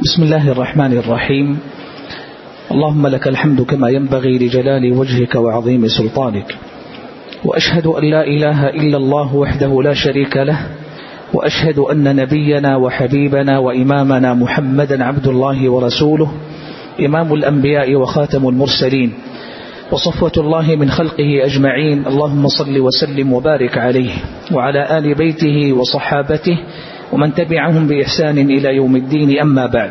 بسم الله الرحمن الرحيم. اللهم لك الحمد كما ينبغي لجلال وجهك وعظيم سلطانك، وأشهد أن لا إله إلا الله وحده لا شريك له، وأشهد أن نبينا وحبيبنا وإمامنا محمدا عبد الله ورسوله، إمام الأنبياء وخاتم المرسلين، وصفوة الله من خلقه أجمعين. اللهم صل وسلم وبارك عليه وعلى آل بيته وصحابته ومن تبعهم بإحسان إلى يوم الدين. أما بعد،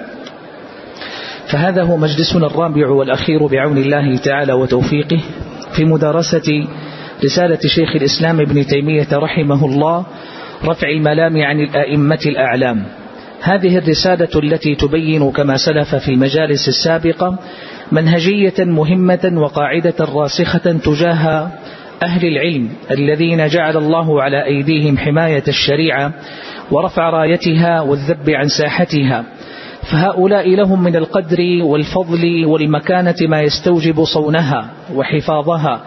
فهذا هو مجلسنا الرابع والأخير بعون الله تعالى وتوفيقه في مدارسة رسالة شيخ الإسلام ابن تيمية رحمه الله، رفع الملام عن الأئمة الأعلام. هذه الرسالة التي تبين كما سلف في المجالس السابقة منهجية مهمة وقاعدة راسخة تجاه أهل العلم الذين جعل الله على أيديهم حماية الشريعة ورفع رايتها والذب عن ساحتها، فهؤلاء لهم من القدر والفضل والمكانة ما يستوجب صونها وحفاظها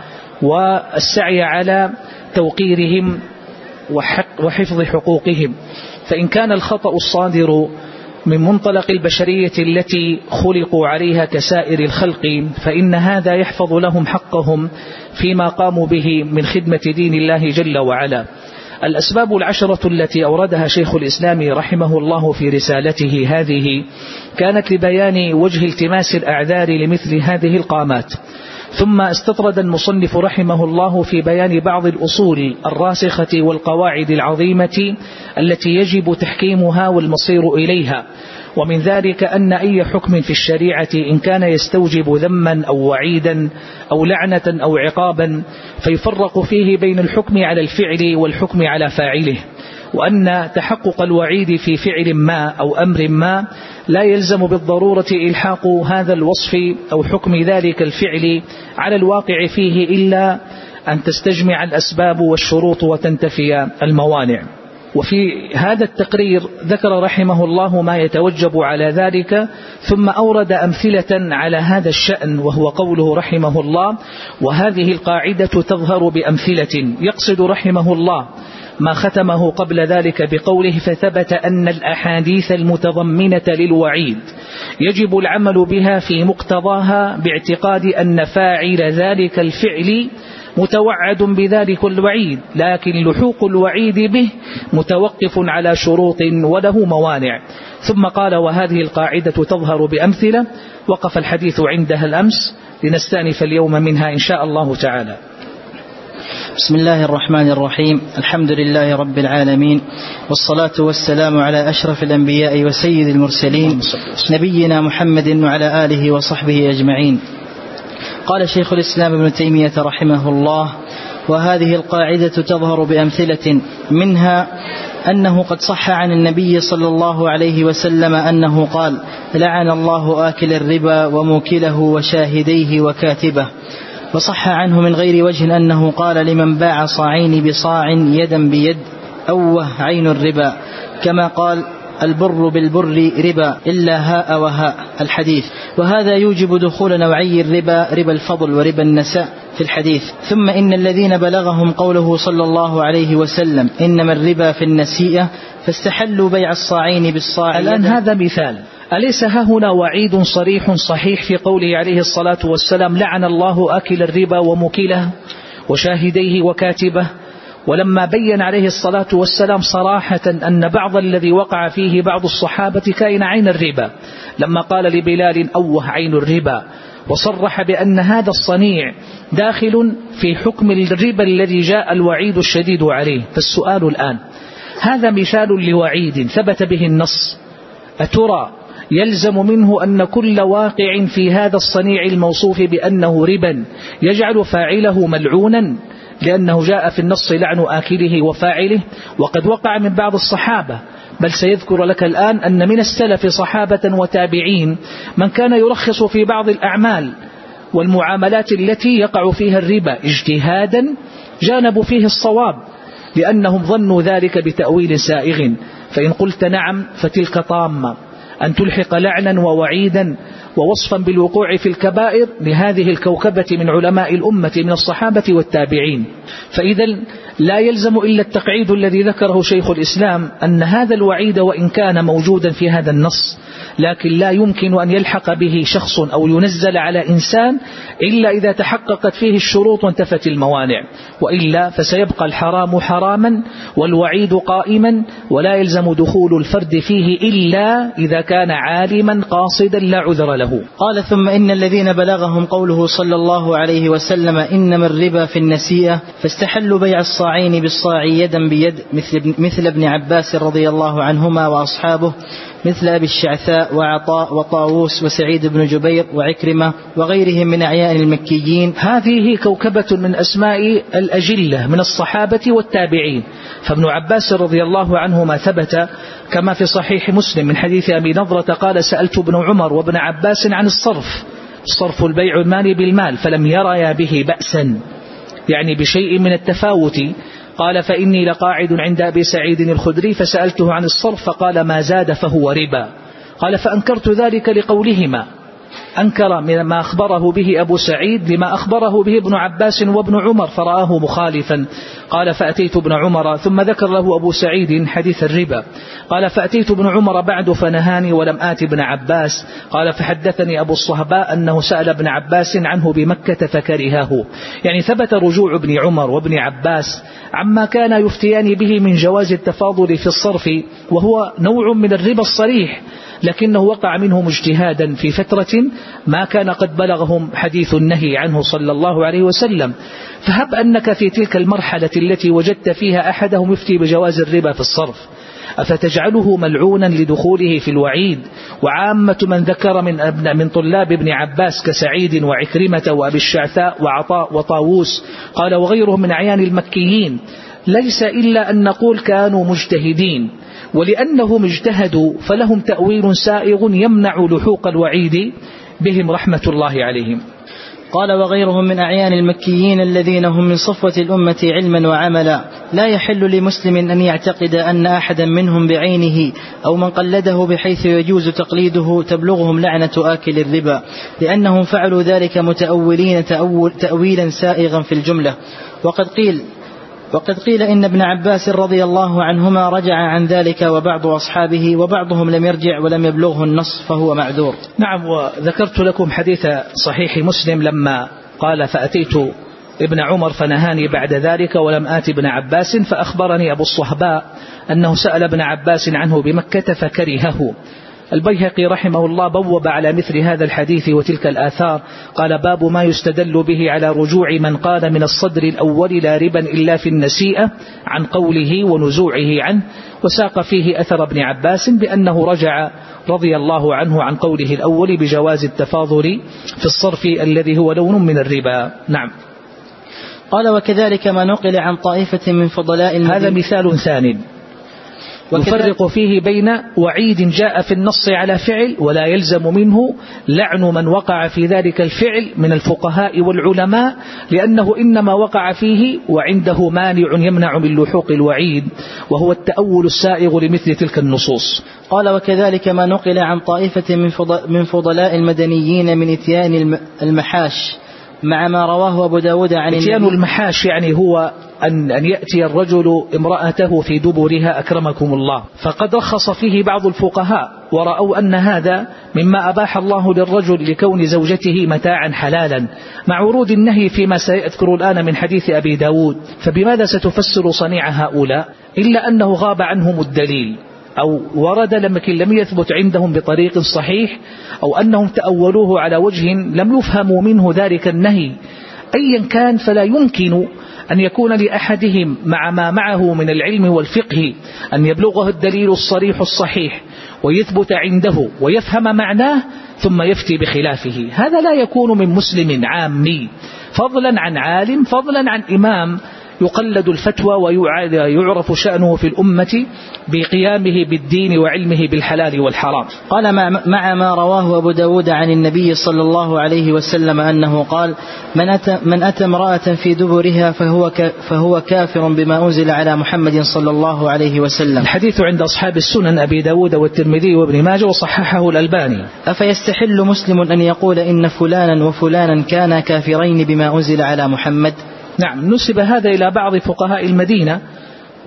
والسعي على توقيرهم وحفظ حقوقهم. فإن كان الخطأ الصادر من منطلق البشرية التي خلقوا عليها كسائر الخلق، فإن هذا يحفظ لهم حقهم فيما قاموا به من خدمة دين الله جل وعلا. الأسباب العشرة التي أوردها شيخ الإسلام رحمه الله في رسالته هذه كانت لبيان وجه التماس الأعذار لمثل هذه القامات، ثم استطرد المصنف رحمه الله في بيان بعض الأصول الراسخة والقواعد العظيمة التي يجب تحكيمها والمصير إليها. ومن ذلك أن أي حكم في الشريعة إن كان يستوجب ذما أو وعيدا أو لعنة أو عقابا فيفرق فيه بين الحكم على الفعل والحكم على فاعله، وأن تحقق الوعيد في فعل ما أو أمر ما لا يلزم بالضرورة إلحاق هذا الوصف أو حكم ذلك الفعل على الواقع فيه إلا أن تستجمع الأسباب والشروط وتنتفي الموانع. وفي هذا التقرير ذكر رحمه الله ما يتوجب على ذلك، ثم أورد أمثلة على هذا الشأن، وهو قوله رحمه الله: وهذه القاعدة تظهر بأمثلة. يقصد رحمه الله ما ختمه قبل ذلك بقوله: فثبت أن الأحاديث المتضمنة للوعيد يجب العمل بها في مقتضاها باعتقاد أن فاعل ذلك الفعل متوعد بذلك الوعيد، لكن لحوق الوعيد به متوقف على شروط وله موانع. ثم قال: وهذه القاعدة تظهر بأمثلة. وقف الحديث عندها الأمس، لنستأنف اليوم منها إن شاء الله تعالى. بسم الله الرحمن الرحيم. الحمد لله رب العالمين، والصلاة والسلام على أشرف الأنبياء وسيد المرسلين نبينا محمد وعلى آله وصحبه أجمعين. قال شيخ الإسلام ابن تيمية رحمه الله: وهذه القاعدة تظهر بأمثلة، منها أنه قد صح عن النبي صلى الله عليه وسلم أنه قال: لعن الله آكل الربا وموكله وشاهديه وكاتبه. وصح عنه من غير وجه أنه قال: لمن باع صاعين بصاع يدا بيد أوه عين الربا، كما قال: البر بالبر ربا إلا هاء وهاء، الحديث. وهذا يوجب دخول نوعي الربا، ربا الفضل وربا النساء، في الحديث. ثم إن الذين بلغهم قوله صلى الله عليه وسلم: إنما الربا في النسيئة، فاستحلوا بيع الصاعين بالصاع. الآن هذا مثال، أليس ها هنا وعيد صريح صحيح في قوله عليه الصلاة والسلام: لعن الله آكل الربا وموكله وشاهديه وكاتبه؟ ولما بين عليه الصلاة والسلام صراحة أن بعض الذي وقع فيه بعض الصحابة كائن عين الربا، لما قال لبلال: أوه عين الربا، وصرح بأن هذا الصنيع داخل في حكم الربا الذي جاء الوعيد الشديد عليه. فالسؤال الآن: هذا مثال لوعيد ثبت به النص، أترى يلزم منه أن كل واقع في هذا الصنيع الموصوف بأنه ربا يجعل فاعله ملعونا لأنه جاء في النص لعن آكله وفاعله؟ وقد وقع من بعض الصحابة، بل سيذكر لك الآن أن من السلف صحابة وتابعين من كان يرخص في بعض الأعمال والمعاملات التي يقع فيها الربا اجتهادا جانبوا فيه الصواب، لأنهم ظنوا ذلك بتأويل سائغ. فإن قلت نعم فتلك طامة، أن تلحق لعنا ووعيدا ووصفا بالوقوع في الكبائر لهذه الكوكبة من علماء الأمة من الصحابة والتابعين. فإذا لا يلزم إلا التقعيد الذي ذكره شيخ الإسلام، أن هذا الوعيد وإن كان موجودا في هذا النص لكن لا يمكن أن يلحق به شخص أو ينزل على إنسان إلا إذا تحققت فيه الشروط وانتفت الموانع، وإلا فسيبقى الحرام حراما والوعيد قائما، ولا يلزم دخول الفرد فيه إلا إذا كان عالما قاصدا لا عذر له. قال: ثم إن الذين بلغهم قوله صلى الله عليه وسلم إنما الربا في النسيئة فاستحلوا بيع الصاعين بالصاع يدا بيد مثل ابن عباس رضي الله عنهما وأصحابه، مثل أبي الشعثاء وعطاء وطاووس وسعيد بن جبير وعكرمة وغيرهم من أعيان المكيين. هذه كوكبة من أسماء الأجلة من الصحابة والتابعين. فابن عباس رضي الله عنهما ثبت كما في صحيح مسلم من حديث أبي نضرة قال: سألت ابن عمر وابن عباس عن الصرف البيع المال بالمال فلم يريا به بأسا، يعني بشيء من التفاوت. قال: فإني لقاعد عند أبي سعيد الخدري فسألته عن الصرف فقال: ما زاد فهو ربا. قال: فأنكرت ذلك لقولهما، أنكر من ما أخبره به أبو سعيد لما أخبره به ابن عباس وابن عمر فرآه مخالفا. قال: فأتيت ابن عمر، ثم ذكر له أبو سعيد حديث الربا. قال: فأتيت ابن عمر بعد فنهاني ولم آت ابن عباس. قال: فحدثني أبو الصهباء أنه سأل ابن عباس عنه بمكة فكرهه. يعني ثبت رجوع ابن عمر وابن عباس عما كان يفتيان به من جواز التفاضل في الصرف، وهو نوع من الربا الصريح، لكنه وقع منهم اجتهادا في فترة ما كان قد بلغهم حديث النهي عنه صلى الله عليه وسلم. فهب أنك في تلك المرحلة التي وجدت فيها أحدهم يفتي بجواز الربا في الصرف، أفتجعله ملعونا لدخوله في الوعيد؟ وعامة من ذكر من طلاب ابن عباس كسعيد وعكرمة وأبي الشعثاء وعطاء وطاووس قال وغيرهم من أعيان المكيين ليس إلا أن نقول كانوا مجتهدين، ولأنهم اجتهدوا فلهم تأويل سائغ يمنع لحوق الوعيد بهم رحمة الله عليهم. قال: وغيرهم من أعيان المكيين الذين هم من صفوة الأمة علما وعملا، لا يحل لمسلم أن يعتقد أن أحدا منهم بعينه أو من قلده بحيث يجوز تقليده تبلغهم لعنة آكل الربا، لأنهم فعلوا ذلك متأولين تأويلا سائغا في الجملة. وقد قيل إن ابن عباس رضي الله عنهما رجع عن ذلك وبعض أصحابه، وبعضهم لم يرجع ولم يبلغه النص فهو معذور. نعم، وذكرت لكم حديث صحيح مسلم لما قال: فأتيت ابن عمر فنهاني بعد ذلك ولم آت ابن عباس، فأخبرني أبو الصهباء أنه سأل ابن عباس عنه بمكة فكرهه. البيهقي رحمه الله بوب على مثل هذا الحديث وتلك الآثار، قال: باب ما يستدل به على رجوع من قال من الصدر الأول لا ربا إلا في النسيئة عن قوله ونزوعه عنه، وساق فيه أثر ابن عباس بأنه رجع رضي الله عنه عن قوله الأول بجواز التفاضل في الصرف الذي هو لون من الربا. نعم. قال: وكذلك ما نقل عن طائفة من فضلاء هذا مثال ثاني يفرق فيه بين وعيد جاء في النص على فعل ولا يلزم منه لعن من وقع في ذلك الفعل من الفقهاء والعلماء، لأنه إنما وقع فيه وعنده مانع يمنع من لحوق الوعيد، وهو التأول السائغ لمثل تلك النصوص. قال: وكذلك ما نقل عن طائفة من فضلاء المدنيين من إتيان المحاش، مع ما رواه أبو داود عن إتيان المحاش يعني هو أن يأتي الرجل امرأته في دبرها أكرمكم الله، فقد رخص فيه بعض الفقهاء ورأوا أن هذا مما أباح الله للرجل لكون زوجته متاعا حلالا، مع ورود النهي فيما سيذكر الآن من حديث أبي داود. فبماذا ستفسر صنيع هؤلاء إلا أنه غاب عنهم الدليل، أو ورد لكن لم يثبت عندهم بطريق صحيح، أو أنهم تأولوه على وجه لم يفهموا منه ذلك النهي. أيا كان فلا يمكن أن يكون لأحدهم مع ما معه من العلم والفقه أن يبلغه الدليل الصريح الصحيح ويثبت عنده ويفهم معناه ثم يفتي بخلافه. هذا لا يكون من مسلم عامي، فضلا عن عالم، فضلا عن إمام يقلد الفتوى ويعرف شأنه في الأمة بقيامه بالدين وعلمه بالحلال والحرام. قال: مع ما رواه أبو داود عن النبي صلى الله عليه وسلم أنه قال: من أتى امرأة في دبرها فهو كافر بما أنزل على محمد صلى الله عليه وسلم. الحديث عند أصحاب السنن أبي داود والترمذي وابن ماجه وصححه الألباني. أفيستحل مسلم أن يقول إن فلانا وفلانا كانا كافرين بما أنزل على محمد؟ نعم، نسب هذا إلى بعض فقهاء المدينة،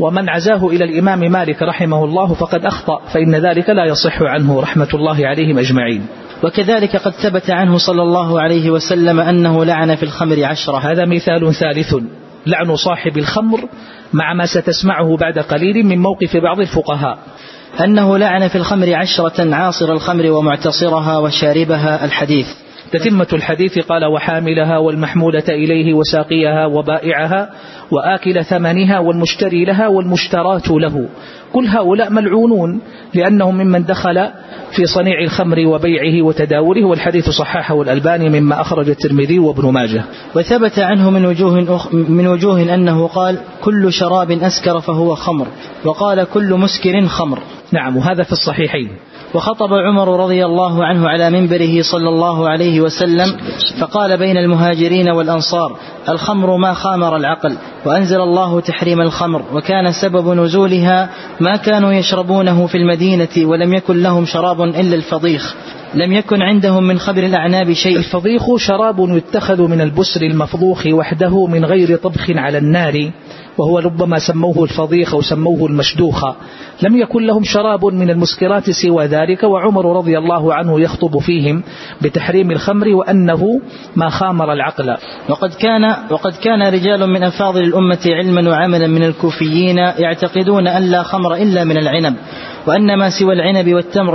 ومن عزاه إلى الإمام مالك رحمه الله فقد أخطأ، فإن ذلك لا يصح عنه رحمة الله عليهم أجمعين. وكذلك قد ثبت عنه صلى الله عليه وسلم أنه لعن في الخمر 10. هذا مثال ثالث، لعن صاحب الخمر، مع ما ستسمعه بعد قليل من موقف بعض الفقهاء. أنه لعن في الخمر 10 عاصر الخمر ومعتصرها وشاربها. الحديث. تتمة الحديث قال: وحاملها والمحمولة إليه وساقيها وبائعها وآكل ثمنها والمشتري لها والمشترات له، كل هؤلاء ملعونون لأنهم ممن دخل في صنيع الخمر وبيعه وتداوله، والحديث صححه الألباني مما أخرج الترمذي وابن ماجه. وثبت عنه من وجوه أنه قال: كل شراب أسكر فهو خمر، وقال: كل مسكر خمر. نعم، وهذا في الصحيحين. وخطب عمر رضي الله عنه على منبره صلى الله عليه وسلم فقال: بين المهاجرين والأنصار الخمر ما خامر العقل، وأنزل الله تحريم الخمر، وكان سبب نزولها ما كانوا يشربونه في المدينة، ولم يكن لهم شراب إلا الفضيخ، لم يكن عندهم من خبر الأعناب شيء. الفضيخ شراب يتخذ من البسر المفضوخ وحده من غير طبخ على النار، وهو ربما سموه الفضيخ أو سموه المشدوخ، لم يكن لهم شراب من المسكرات سوى ذلك، وعمر رضي الله عنه يخطب فيهم بتحريم الخمر وأنه ما خامر العقل. وقد كان رجال من أفاضل الأمة علما وعملا من الكوفيين يعتقدون أن لا خمر إلا من العنب، وأن ما سوى العنب والتمر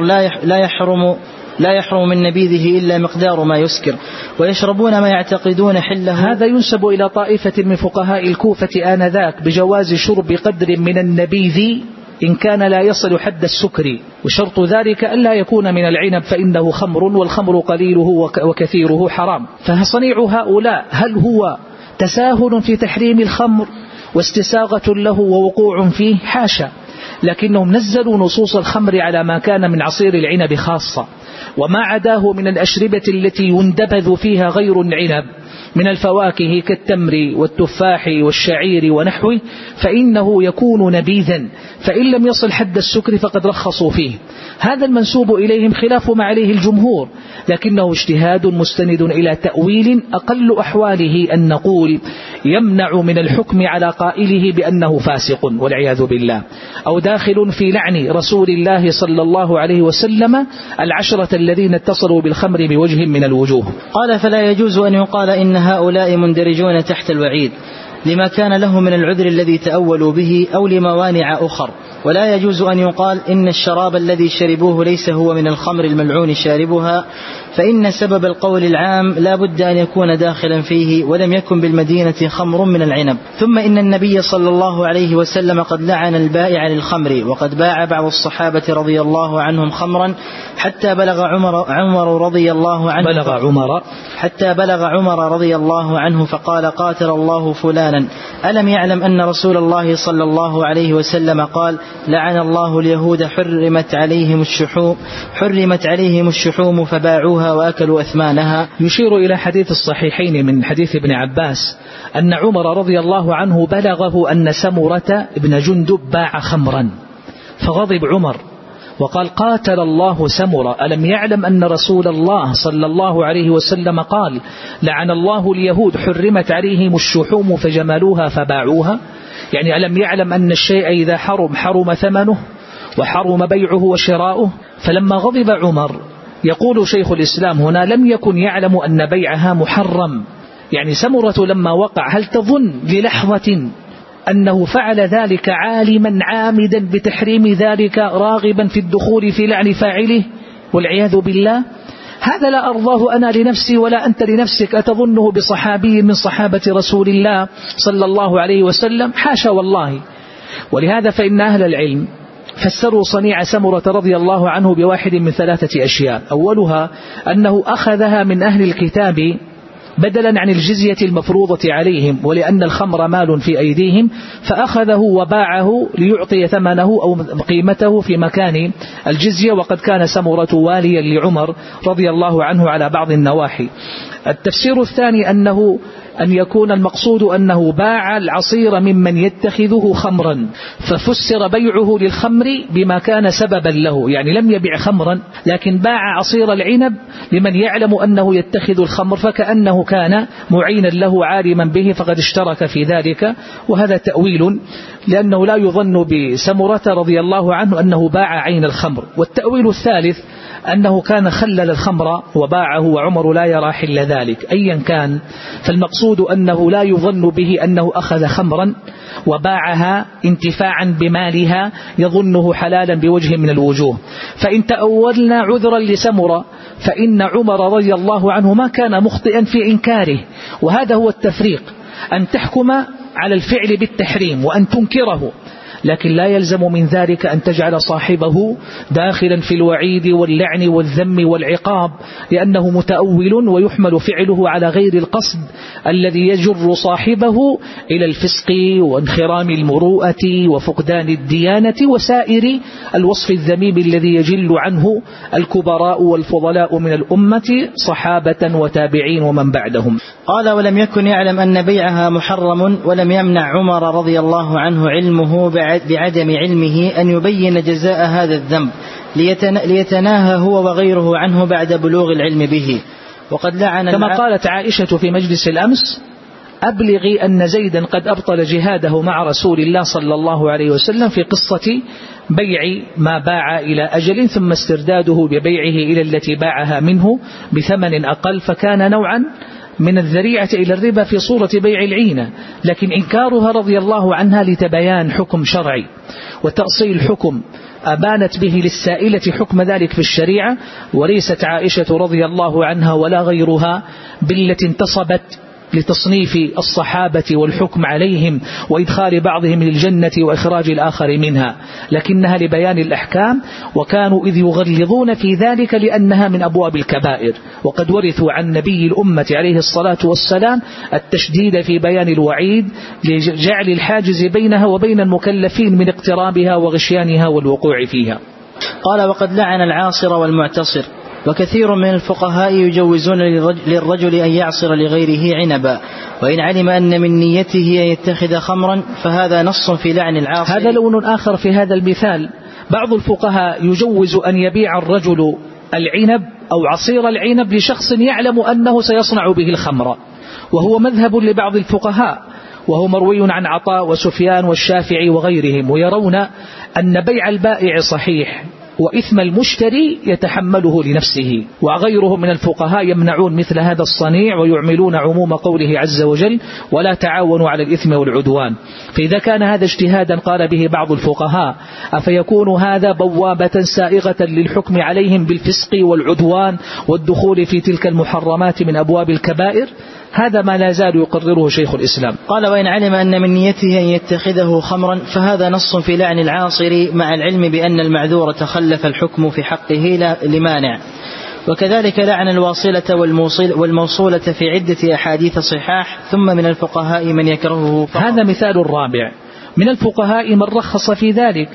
لا يحرم من نبيذه إلا مقدار ما يسكر، ويشربون ما يعتقدون حله. هذا ينسب إلى طائفة من فقهاء الكوفة آنذاك بجواز شرب قدر من النبيذ إن كان لا يصل حد السكر، وشرط ذلك ألا يكون من العنب فإنه خمر، والخمر قليله وكثيره حرام. فصنيع هؤلاء هل هو تساهل في تحريم الخمر واستساغة له ووقوع فيه؟ حاشا، لكنهم نزلوا نصوص الخمر على ما كان من عصير العنب خاصة، وما عداه من الأشربة التي يندبذ فيها غير العنب من الفواكه كالتمر والتفاح والشعير ونحوه، فإنه يكون نبيذا، فإن لم يصل حد السكر فقد رخصوا فيه. هذا المنسوب إليهم خلاف ما عليه الجمهور، لكنه اجتهاد مستند إلى تأويل أقل أحواله أن نقول يمنع من الحكم على قائله بأنه فاسق والعياذ بالله، أو داخل في لعن رسول الله صلى الله عليه وسلم 10 الذين اتصلوا بالخمر بوجه من الوجوه. قال: فلا يجوز أن يقال إن هؤلاء مندرجون تحت الوعيد لما كان له من العذر الذي تأولوا به أو لموانع أخر، ولا يجوز أن يقال إن الشراب الذي شربوه ليس هو من الخمر الملعون شاربها، فإن سبب القول العام لا بد أن يكون داخلا فيه، ولم يكن بالمدينة خمر من العنب. ثم إن النبي صلى الله عليه وسلم قد لعن البائع للخمر، وقد باع بعض الصحابة رضي الله عنهم خمرا حتى بلغ عمر رضي الله عنه فقال: قاتل الله فلانا، ألم يعلم أن رسول الله صلى الله عليه وسلم قال: لعن الله اليهود حرمت عليهم الشحوم فباعوها وأكلوا أثمانها. يشير إلى حديث الصحيحين من حديث ابن عباس أن عمر رضي الله عنه بلغه أن سمرة ابن جندب باع خمرا، فغضب عمر وقال: قاتل الله سمرة، ألم يعلم أن رسول الله صلى الله عليه وسلم قال: لعن الله اليهود حرمت عليهم الشحوم فجملوها فباعوها؟ يعني ألم يعلم أن الشيء إذا حرم ثمنه وحرم بيعه وشراؤه؟ فلما غضب عمر، يقول شيخ الإسلام هنا، لم يكن يعلم أن بيعها محرم. يعني سمرة لما وقع، هل تظن للحظة أنه فعل ذلك عالما عامدا بتحريم ذلك راغبا في الدخول في لعن فاعله والعياذ بالله؟ هذا لا أرضاه أنا لنفسي ولا أنت لنفسك. أتظنه بصحابي من صحابة رسول الله صلى الله عليه وسلم؟ حاشا والله. ولهذا فإن أهل العلم فسروا صنيع سمرة رضي الله عنه بواحد من 3 أشياء. أولها أنه أخذها من أهل الكتاب بدلا عن الجزية المفروضة عليهم، ولأن الخمر مال في أيديهم، فأخذه وباعه ليعطي ثمنه أو قيمته في مكان الجزية، وقد كان سمرة واليا لعمر رضي الله عنه على بعض النواحي. التفسير الثاني أنه أن يكون المقصود أنه باع العصير ممن يتخذه خمرا، ففسر بيعه للخمر بما كان سببا له، يعني لم يبيع خمرا لكن باع عصير العنب لمن يعلم أنه يتخذ الخمر، فكأنه كان معينا له عالما به فقد اشترك في ذلك. وهذا تأويل، لأنه لا يظن بسمرة رضي الله عنه أنه باع عين الخمر. والتأويل الثالث أنه كان خلل الخمر وباعه وعمر لا يرى حل ذلك. أيا كان، فالمقصود أنه لا يظن به أنه أخذ خمرا وباعها انتفاعا بمالها يظنه حلالا بوجه من الوجوه. فإن تأولنا عذرا لسمرة فإن عمر رضي الله عنه ما كان مخطئا في إنكاره. وهذا هو التفريق، أن تحكم على الفعل بالتحريم وأن تنكره، لكن لا يلزم من ذلك أن تجعل صاحبه داخلا في الوعيد واللعن والذم والعقاب، لأنه متأول ويحمل فعله على غير القصد الذي يجر صاحبه إلى الفسق وانخرام المروءة وفقدان الديانة وسائر الوصف الذميم الذي يجل عنه الكبراء والفضلاء من الأمة صحابة وتابعين ومن بعدهم. قال: ولم يكن يعلم أن بيعها محرم، ولم يمنع عمر رضي الله عنه علمه بعدم علمه أن يبين جزاء هذا الذنب ليتناهى هو وغيره عنه بعد بلوغ العلم به. وقد لعن كما قالت عائشة في مجلس الأمس: أبلغي أن زيدا قد أبطل جهاده مع رسول الله صلى الله عليه وسلم في قصة بيع ما باع إلى أجل ثم استرداده ببيعه إلى التي باعها منه بثمن أقل، فكان نوعا من الذريعة إلى الربا في صورة بيع العينة، لكن إنكارها رضي الله عنها لتبيان حكم شرعي وتأصيل حكم أبانت به للسائلة حكم ذلك في الشريعة. وليست عائشة رضي الله عنها ولا غيرها بالتي انتصبت لتصنيف الصحابة والحكم عليهم وإدخال بعضهم للجنة وإخراج الآخر منها، لكنها لبيان الأحكام، وكانوا إذ يغلظون في ذلك لأنها من أبواب الكبائر، وقد ورثوا عن نبي الأمة عليه الصلاة والسلام التشديد في بيان الوعيد لجعل الحاجز بينها وبين المكلفين من اقترابها وغشيانها والوقوع فيها. قال: وقد لعن العاصر والمعتصر، وكثير من الفقهاء يجوزون للرجل أن يعصر لغيره عنبا، وإن علم أن من نيته أن يتخذ خمرا فهذا نص في لعن العاصر. هذا لون آخر في هذا المثال. بعض الفقهاء يجوز أن يبيع الرجل العنب أو عصير العنب لشخص يعلم أنه سيصنع به الخمر، وهو مذهب لبعض الفقهاء، وهو مروي عن عطاء وسفيان والشافعي وغيرهم، ويرون أن بيع البائع صحيح وإثم المشتري يتحمله لنفسه. وغيرهم من الفقهاء يمنعون مثل هذا الصنيع ويعملون عموم قوله عز وجل: ولا تعاونوا على الإثم والعدوان. فإذا كان هذا اجتهادا قال به بعض الفقهاء، أفيكون هذا بوابة سائغة للحكم عليهم بالفسق والعدوان والدخول في تلك المحرمات من أبواب الكبائر؟ هذا ما لا زال يقرره شيخ الإسلام. قال: وإن علم أن من نيته أن يتخذه خمرا فهذا نص في لعن العاصر، مع العلم بأن المعذور تخلف الحكم في حقه لمانع. وكذلك لعن الواصلة والموصولة في عدة أحاديث صحاح. ثم من الفقهاء من يكرهه فقط. هذا مثال الرابع. من الفقهاء من رخص في ذلك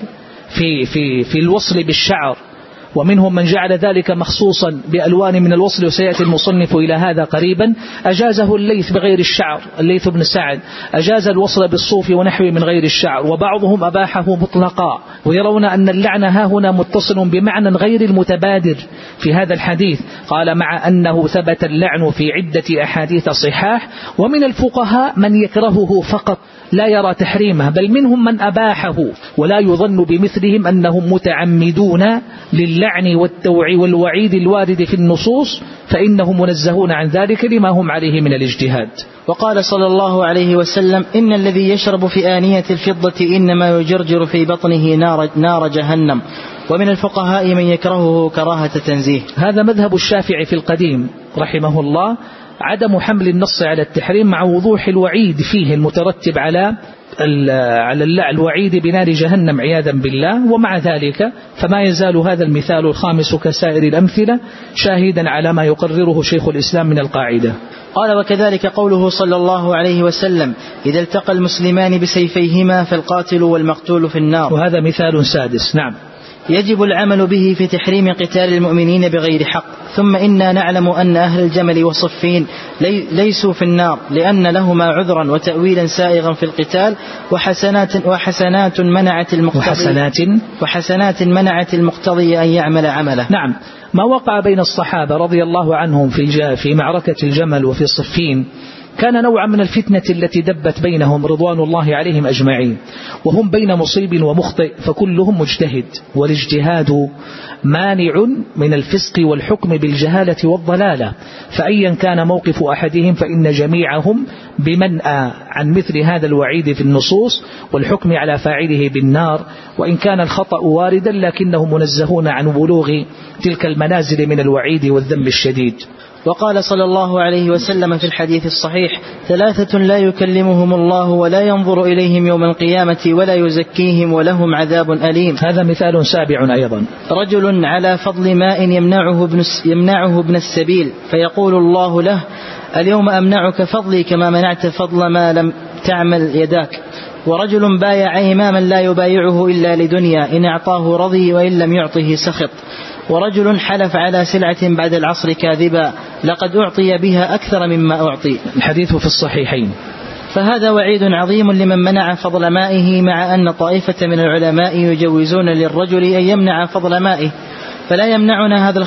في الوصل بالشعر، ومنهم من جعل ذلك مخصوصا بألوان من الوصل، وسيأتي المصنف إلى هذا قريبا. أجازه الليث بغير الشعر، الليث بن سعد أجاز الوصل بالصوف ونحوه من غير الشعر، وبعضهم أباحه مطلقا، ويرون أن اللعن ها هنا متصل بمعنى غير المتبادر في هذا الحديث. قال: مع أنه ثبت اللعن في عدة أحاديث صحاح. ومن الفقهاء من يكرهه فقط لا يرى تحريمه، بل منهم من أباحه، ولا يظن بمثلهم أنهم متعمدون للعن والوعيد الوارد في النصوص، فإنهم منزهون عن ذلك لما هم عليه من الاجتهاد. وقال صلى الله عليه وسلم: إن الذي يشرب في آنية الفضة إنما يجرجر في بطنه نار جهنم. ومن الفقهاء من يكرهه كراهة تنزيه. هذا مذهب الشافعي في القديم رحمه الله، عدم حمل النص على التحريم مع وضوح الوعيد فيه المترتب على الوعيد بنار جهنم عياذا بالله. ومع ذلك فما يزال هذا المثال الخامس كسائر الأمثلة شاهدا على ما يقرره شيخ الإسلام من القاعدة. قال: وكذلك قوله صلى الله عليه وسلم: إذا التقى المسلمان بسيفيهما فالقاتل والمقتول في النار. وهذا مثال سادس. نعم. يجب العمل به في تحريم قتال المؤمنين بغير حق. ثم إنا نعلم أن أهل الجمل وصفين ليسوا في النار لأن لهما عذرا وتأويلا سائغا في القتال وحسنات منعت المقتضي أن يعمل عمله. نعم، ما وقع بين الصحابة رضي الله عنهم في معركة الجمل وفي صفين كان نوعا من الفتنة التي دبت بينهم رضوان الله عليهم أجمعين، وهم بين مصيب ومخطئ فكلهم مجتهد، والاجتهاد مانع من الفسق والحكم بالجهالة والضلالة، فأيا كان موقف أحدهم فإن جميعهم بمنأى عن مثل هذا الوعيد في النصوص والحكم على فاعله بالنار، وإن كان الخطأ واردا لكنهم منزهون عن بلوغ تلك المنازل من الوعيد والذم الشديد. وقال صلى الله عليه وسلم في الحديث الصحيح: 3 لا يكلمهم الله ولا ينظر إليهم يوم القيامة ولا يزكيهم ولهم عذاب أليم. هذا مثال سابع أيضا. رجل على فضل ماء يمنعه ابن السبيل فيقول الله له: اليوم أمنعك فضلي كما منعت فضل ما لم تعمل يداك. ورجل بايع إماما لا يبايعه إلا لدنيا، إن أعطاه رضي وإن لم يعطه سخط. ورجل حلف على سلعة بعد العصر كاذبا لقد أعطي بها أكثر مما أعطي. الحديث في الصحيحين. فهذا وعيد عظيم لمن منع فضل مائه، مع أن طائفة من العلماء يجوزون للرجل أن يمنع فضل مائه، فلا يمنعنا هذا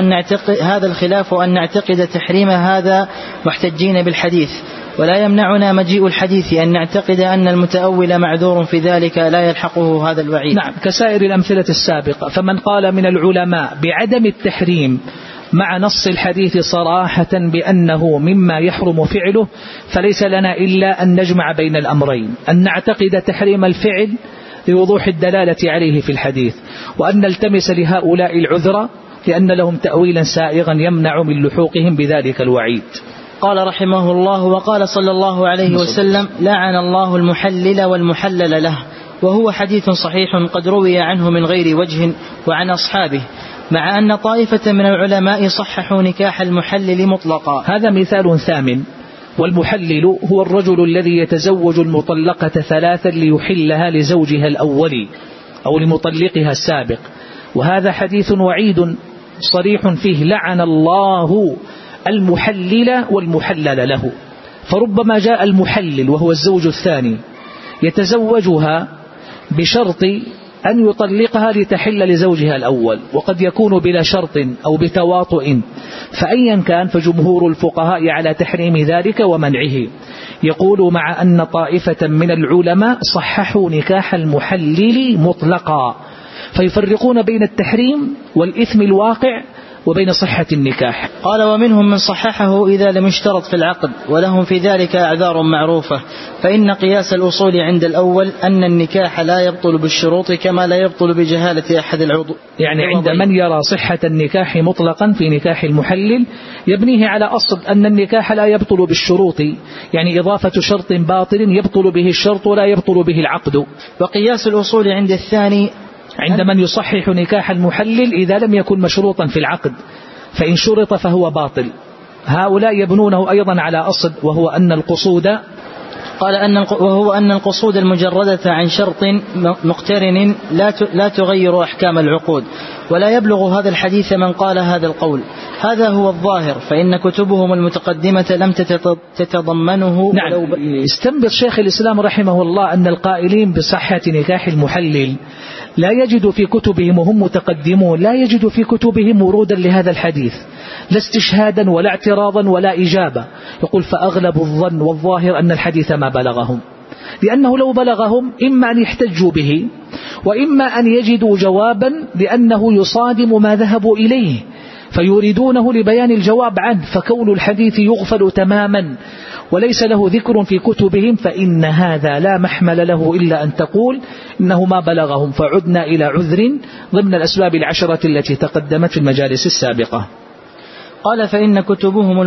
الخلاف أن نعتقد تحريم هذا محتجين بالحديث، ولا يمنعنا مجيء الحديث أن نعتقد أن المتأول معذور في ذلك لا يلحقه هذا الوعيد. نعم، كسائر الأمثلة السابقة. فمن قال من العلماء بعدم التحريم مع نص الحديث صراحة بأنه مما يحرم فعله، فليس لنا إلا أن نجمع بين الأمرين: أن نعتقد تحريم الفعل لوضوح الدلالة عليه في الحديث، وأن نلتمس لهؤلاء العذر لأن لهم تأويلا سائغا يمنع من لحوقهم بذلك الوعيد. قال رحمه الله: وقال صلى الله عليه وسلم: لعن الله المحلل والمحلل له. وهو حديث صحيح قد روي عنه من غير وجه وعن أصحابه، مع أن طائفة من العلماء صححوا نكاح المحلل مطلقا. هذا مثال ثامن. والمحلل هو الرجل الذي يتزوج المطلقة 3 ليحلها لزوجها الأول أو لمطلقها السابق، وهذا حديث وعيد صريح فيه لعن الله المحلل والمحلل له. فربما جاء المحلل وهو الزوج الثاني يتزوجها بشرط أن يطلقها لتحل لزوجها الأول، وقد يكون بلا شرط أو بتواطؤ، فأيا كان فجمهور الفقهاء على تحريم ذلك ومنعه. يقول مع أن طائفة من العلماء صححوا نكاح المحلل مطلقا، فيفرقون بين التحريم والإثم الواقع وبين صحة النكاح. قال: ومنهم من صححه إذا لم يشترط في العقد، ولهم في ذلك أعذار معروفة، فإن قياس الأصول عند الأول أن النكاح لا يبطل بالشروط كما لا يبطل بجهالة أحد العضو. يعني عند من يرى صحة النكاح مطلقا في نكاح المحلل يبنيه على أصل أن النكاح لا يبطل بالشروط، يعني إضافة شرط باطل يبطل به الشرط ولا يبطل به العقد. وقياس الأصول عند الثاني عند من يصحح نكاح المحلل إذا لم يكن مشروطا في العقد، فإن شرط فهو باطل. هؤلاء يبنونه أيضا على أصل، وهو أن القصود أن القصود المجردة عن شرط مقترن لا تغير أحكام العقود، ولا يبلغ هذا الحديث من قال هذا القول. هذا هو الظاهر، فإن كتبهم المتقدمة لم تتضمنه. نعم، استنبط شيخ الإسلام رحمه الله أن القائلين بصحة نكاح المحلل لا يجد في كتبهم، وهم متقدمون، لا يجد في كتبهم ورودا لهذا الحديث، لا استشهادا ولا اعتراضا ولا إجابة. يقول: فأغلب الظن والظاهر أن الحديث ما بلغهم، لأنه لو بلغهم إما أن يحتجوا به، وإما أن يجدوا جوابا لأنه يصادم ما ذهبوا إليه فيريدونه لبيان الجواب عنه، فكون الحديث يغفل تماما وليس له ذكر في كتبهم فإن هذا لا محمل له إلا أن تقول إنه ما بلغهم، فعدنا إلى عذر ضمن الأسباب 10 التي تقدمت في المجالس السابقة. قال: فإن كتبهم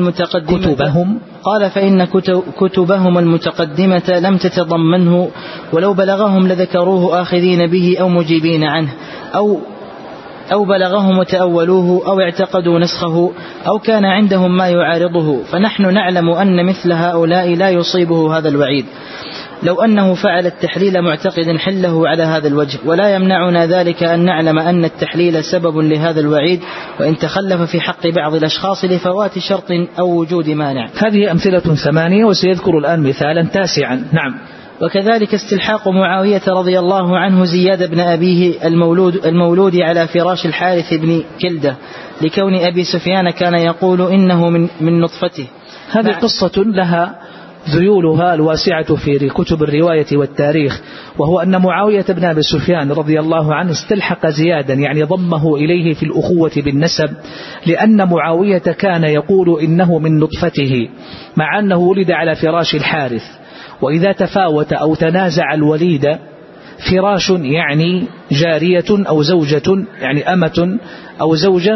المتقدمة لم تتضمنه، ولو بلغهم لذكروه آخذين به أو مجيبين عنه، أو بلغهم وتأولوه، أو اعتقدوا نسخه، أو كان عندهم ما يعارضه، فنحن نعلم أن مثل هؤلاء لا يصيبه هذا الوعيد. لو أنه فعل التحليل معتقدا حله على هذا الوجه، ولا يمنعنا ذلك أن نعلم أن التحليل سبب لهذا الوعيد، وإن تخلف في حق بعض الأشخاص لفوات شرط أو وجود مانع. هذه أمثلة 8 وسيذكر الآن مثالا 9. نعم. وكذلك استلحاق معاوية رضي الله عنه زياد بن أبيه المولود على فراش الحارث بن كلدة، لكون أبي سفيان كان يقول إنه من نطفته. هذه قصة لها ذيولها الواسعة في كتب الرواية والتاريخ، وهو أن معاوية بن أبي سفيان رضي الله عنه استلحق زيادا، يعني ضمه إليه في الأخوة بالنسب، لأن معاوية كان يقول إنه من نطفته، مع أنه ولد على فراش الحارث. وإذا تفاوت أو تنازع الوليد، فراش يعني جارية أو زوجة، يعني أمة أو زوجة،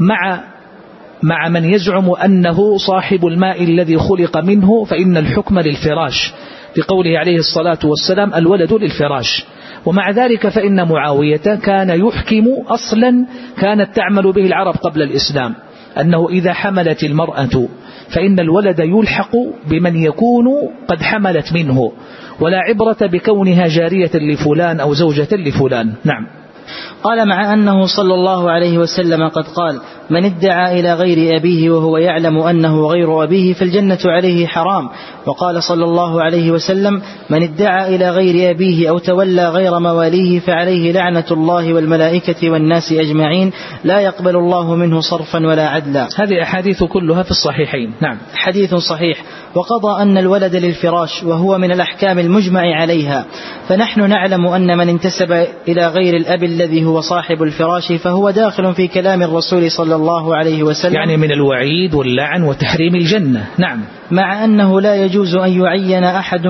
مع من يزعم أنه صاحب الماء الذي خلق منه، فإن الحكم للفراش، لقوله عليه الصلاة والسلام الولد للفراش. ومع ذلك فإن معاوية كان يحكم أصلا كانت تعمل به العرب قبل الإسلام، أنه إذا حملت المرأة فإن الولد يلحق بمن يكون قد حملت منه، ولا عبرة بكونها جارية لفلان أو زوجة لفلان. نعم. قال مع أنه صلى الله عليه وسلم قد قال: من ادعى إلى غير أبيه وهو يعلم أنه غير أبيه فالجنة عليه حرام. وقال صلى الله عليه وسلم: من ادعى إلى غير أبيه أو تولى غير مواليه فعليه لعنة الله والملائكة والناس أجمعين، لا يقبل الله منه صرفا ولا عدلا. هذه أحاديث كلها في الصحيحين. نعم. حديث صحيح. وقضى أن الولد للفراش، وهو من الأحكام المجمع عليها، فنحن نعلم أن من انتسب إلى غير الأب الذي هو صاحب الفراش فهو داخل في كلام الرسول صلى الله عليه وسلم، يعني من الوعيد واللعن وتحريم الجنة. نعم. مع أنه لا يجوز أن يعين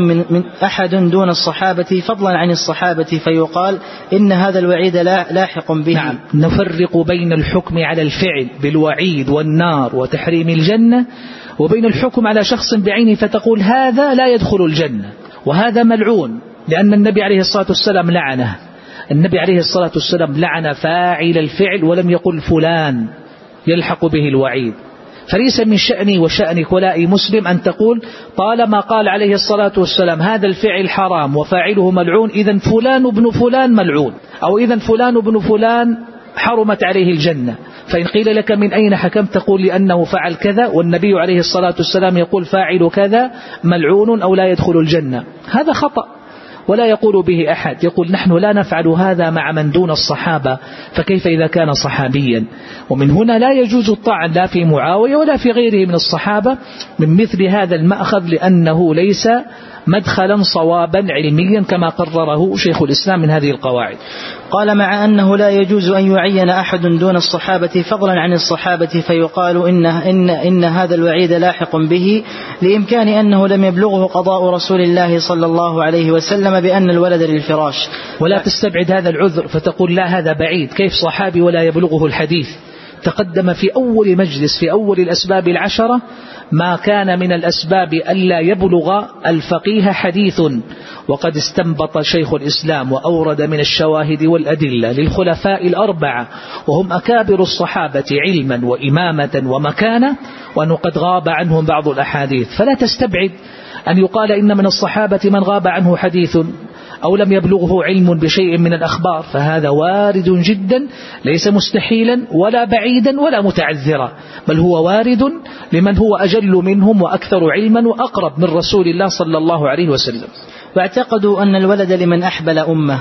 أحد دون الصحابة فضلا عن الصحابة فيقال إن هذا الوعيد لاحق به. نعم. نفرق بين الحكم على الفعل بالوعيد والنار وتحريم الجنة، وبين الحكم على شخص بعينه فتقول هذا لا يدخل الجنة وهذا ملعون، لأن النبي عليه الصلاة والسلام لعنه. النبي عليه الصلاة والسلام لعن فاعل الفعل ولم يقل فلان يلحق به الوعيد. فليس من شأني وشأنك ولا أي مسلم أن تقول طالما قال عليه الصلاة والسلام هذا الفعل حرام وفاعله ملعون إذن فلان ابن فلان ملعون، أو إذن فلان ابن فلان حرمت عليه الجنة. فإن قيل لك من أين حكمت تقول لأنه فعل كذا، والنبي عليه الصلاة والسلام يقول فاعل كذا ملعون أو لا يدخل الجنة. هذا خطأ ولا يقول به أحد. يقول نحن لا نفعل هذا مع من دون الصحابة، فكيف إذا كان صحابيا؟ ومن هنا لا يجوز الطعن لا في معاوية ولا في غيره من الصحابة من مثل هذا المأخذ، لأنه ليس مدخلا صوابا علميا كما قرره شيخ الإسلام من هذه القواعد. قال مع أنه لا يجوز أن يعين أحد دون الصحابة فضلا عن الصحابة فيقال إن هذا الوعيد لاحق به، لإمكان أنه لم يبلغه قضاء رسول الله صلى الله عليه وسلم بأن الولد للفراش. ولا تستبعد هذا العذر فتقول لا هذا بعيد، كيف صحابي ولا يبلغه الحديث؟ تقدم في أول مجلس في أول الأسباب 10 ما كان من الأسباب ألا يبلغ الفقيه حديث، وقد استنبط شيخ الإسلام وأورد من الشواهد والأدلة للخلفاء 4 وهم أكابر الصحابة علما وإمامة ومكانة، وأنه قد غاب عنهم بعض الأحاديث. فلا تستبعد أن يقال إن من الصحابة من غاب عنه حديث أو لم يبلغه علم بشيء من الأخبار، فهذا وارد جدا، ليس مستحيلا ولا بعيدا ولا متعذرا، بل هو وارد لمن هو أجل منهم وأكثر علما وأقرب من رسول الله صلى الله عليه وسلم. واعتقدوا أن الولد لمن أحبل أمه،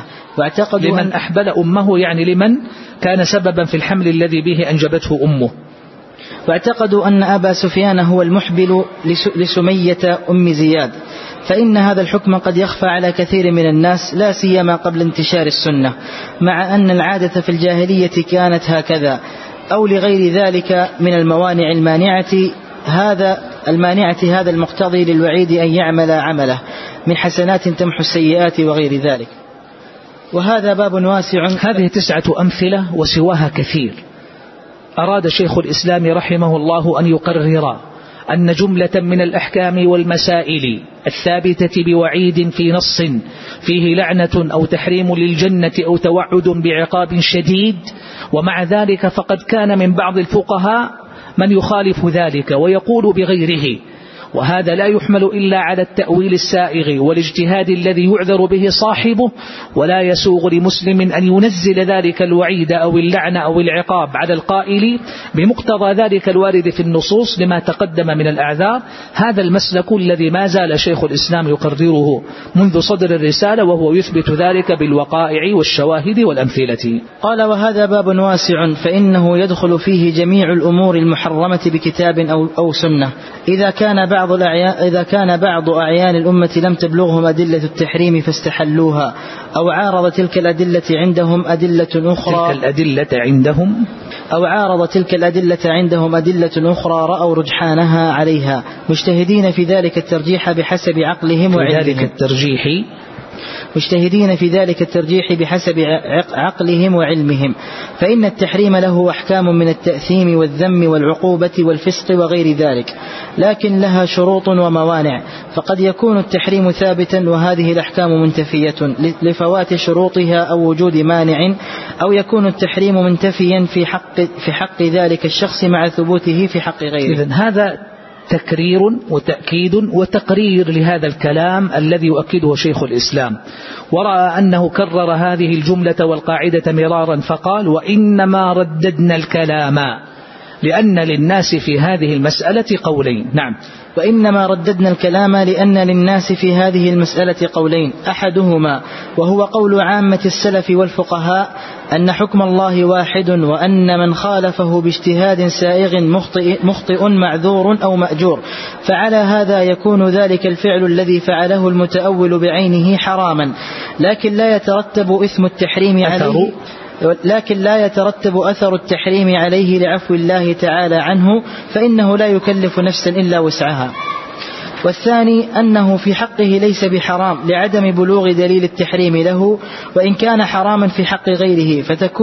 لمن أحبل أمه يعني لمن كان سببا في الحمل الذي به أنجبته أمه. واعتقدوا أن أبا سفيان هو المحبل لسمية أم زياد، فإن هذا الحكم قد يخفى على كثير من الناس لا سيما قبل انتشار السنة، مع أن العادة في الجاهلية كانت هكذا، أو لغير ذلك من الموانع هذا المقتضي للوعيد أن يعمل عمله من حسنات تمحو السيئات وغير ذلك. وهذا باب واسع. هذه 9 أمثلة وسواها كثير. أراد شيخ الإسلام رحمه الله أن يقرر أن جملة من الأحكام والمسائل الثابتة بوعيد في نص فيه لعنة أو تحريم للجنة أو توعد بعقاب شديد، ومع ذلك فقد كان من بعض الفقهاء من يخالف ذلك ويقول بغيره، وهذا لا يحمل إلا على التأويل السائغ والاجتهاد الذي يعذر به صاحبه، ولا يسوغ لمسلم أن ينزل ذلك الوعيد أو اللعنة أو العقاب على القائل بمقتضى ذلك الوارد في النصوص لما تقدم من الأعذار. هذا المسلك الذي ما زال شيخ الإسلام يقرره منذ صدر الرسالة، وهو يثبت ذلك بالوقائع والشواهد والأمثلة. قال: وهذا باب واسع، فإنه يدخل فيه جميع الأمور المحرمة بكتاب أو سنة، إذا كان بعض أعيان الأمة لم تبلغهم أدلة التحريم فاستحلوها، أو عارض تلك الأدلة عندهم أدلة أخرى رأوا رجحانها عليها، مجتهدين في ذلك الترجيح بحسب عقلهم وعلمهم، فإن التحريم له أحكام من التأثيم والذم والعقوبة والفسق وغير ذلك، لكن لها شروط وموانع، فقد يكون التحريم ثابتا وهذه الأحكام منتفية لفوات شروطها أو وجود مانع، أو يكون التحريم منتفيا في حق ذلك الشخص مع ثبوته في حق غيره. إذن هذا تكرير وتأكيد وتقرير لهذا الكلام الذي يؤكده شيخ الإسلام، ورأى أنه كرر هذه الجملة والقاعدة مرارا فقال: وإنما رددنا الكلام، لأن للناس في هذه المسألة قولين. نعم، وإنما رددنا الكلام لأن للناس في هذه المسألة قولين، أحدهما وهو قول عامة السلف والفقهاء أن حكم الله واحد، وأن من خالفه باجتهاد سائغ مخطئ معذور أو مأجور، فعلى هذا يكون ذلك الفعل الذي فعله المتأول بعينه حراما، لكن لا يترتب أثر التحريم عليه لعفو الله تعالى عنه، فإنه لا يكلف نفسا إلا وسعها. والثاني أنه في حقه ليس بحرام لعدم بلوغ دليل التحريم له، وإن كان حراما في حق غيره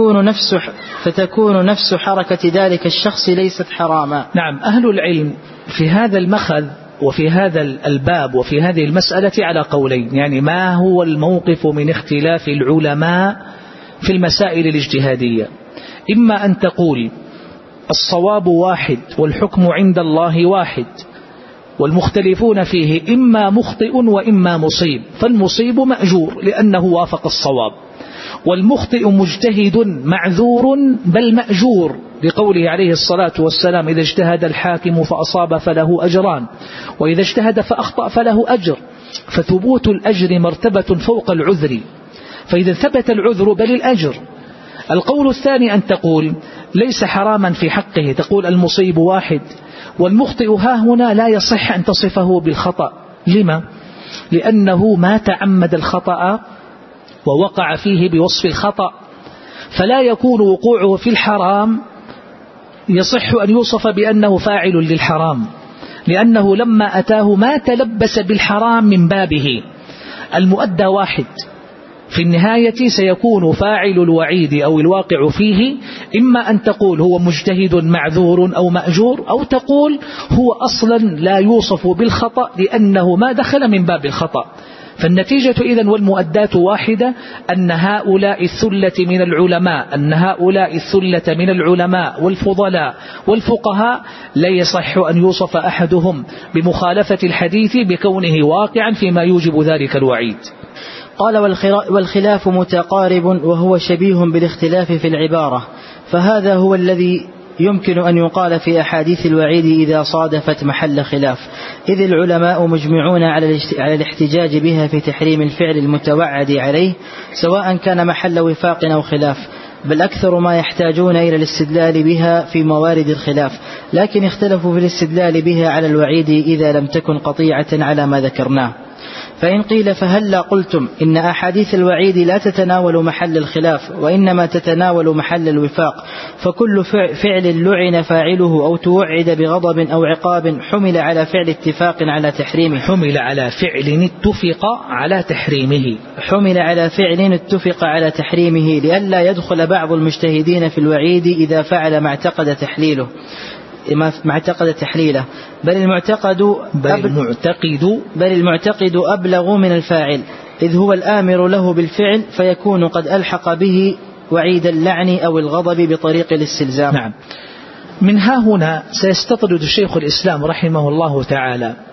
فتكون نفس حركة ذلك الشخص ليست حراما. نعم، أهل العلم في هذا المخذ وفي هذا الباب وفي هذه المسألة على قولين، يعني ما هو الموقف من اختلاف العلماء في المسائل الاجتهادية. إما أن تقول الصواب واحد والحكم عند الله واحد، والمختلفون فيه إما مخطئ وإما مصيب، فالمصيب مأجور لأنه وافق الصواب، والمخطئ مجتهد معذور بل مأجور، لقوله عليه الصلاة والسلام: إذا اجتهد الحاكم فأصاب فله أجران، وإذا اجتهد فأخطأ فله أجر، فثبوت الأجر مرتبة فوق العذر، فإذا ثبت العذر بل الأجر. القول الثاني أن تقول ليس حراما في حقه، تقول المصيب واحد والمخطئ ها هنا لا يصح أن تصفه بالخطأ. لما؟ لأنه ما تعمد الخطأ ووقع فيه بوصف الخطأ، فلا يكون وقوعه في الحرام يصح أن يوصف بأنه فاعل للحرام، لأنه لما أتاه ما تلبس بالحرام من بابه. المؤدى واحد، في النهاية سيكون فاعل الوعيد أو الواقع فيه إما أن تقول هو مجتهد معذور أو مأجور، أو تقول هو أصلا لا يوصف بالخطأ لأنه ما دخل من باب الخطأ. فالنتيجة إذن والمؤدات واحدة، أن هؤلاء الثلة من العلماء والفضلاء والفقهاء لا يصح أن يوصف أحدهم بمخالفة الحديث بكونه واقعا فيما يوجب ذلك الوعيد. قال: والخلاف متقارب، وهو شبيه بالاختلاف في العبارة، فهذا هو الذي يمكن أن يقال في أحاديث الوعيد إذا صادفت محل خلاف، إذ العلماء مجمعون على الاحتجاج بها في تحريم الفعل المتوعد عليه، سواء كان محل وفاق أو خلاف، بل أكثر ما يحتاجون إلى الاستدلال بها في موارد الخلاف، لكن اختلفوا في الاستدلال بها على الوعيد إذا لم تكن قطيعة على ما ذكرناه. فإن قيل فهلا قلتم إن أحاديث الوعيد لا تتناول محل الخلاف، وإنما تتناول محل الوفاق، فكل فعل لعن فاعله أو توعد بغضب أو عقاب حمل على فعل اتفاق على تحريمه، حمل على فعل اتفق على تحريمه لئلا يدخل بعض المجتهدين في الوعيد إذا فعل ما اعتقد تحليله، بل المعتقد أبلغ من الفاعل، إذ هو الآمر له بالفعل، فيكون قد ألحق به وعيد اللعن أو الغضب بطريق الاستلزام. نعم، من ها هنا سيستطرد الشيخ الإسلام رحمه الله تعالى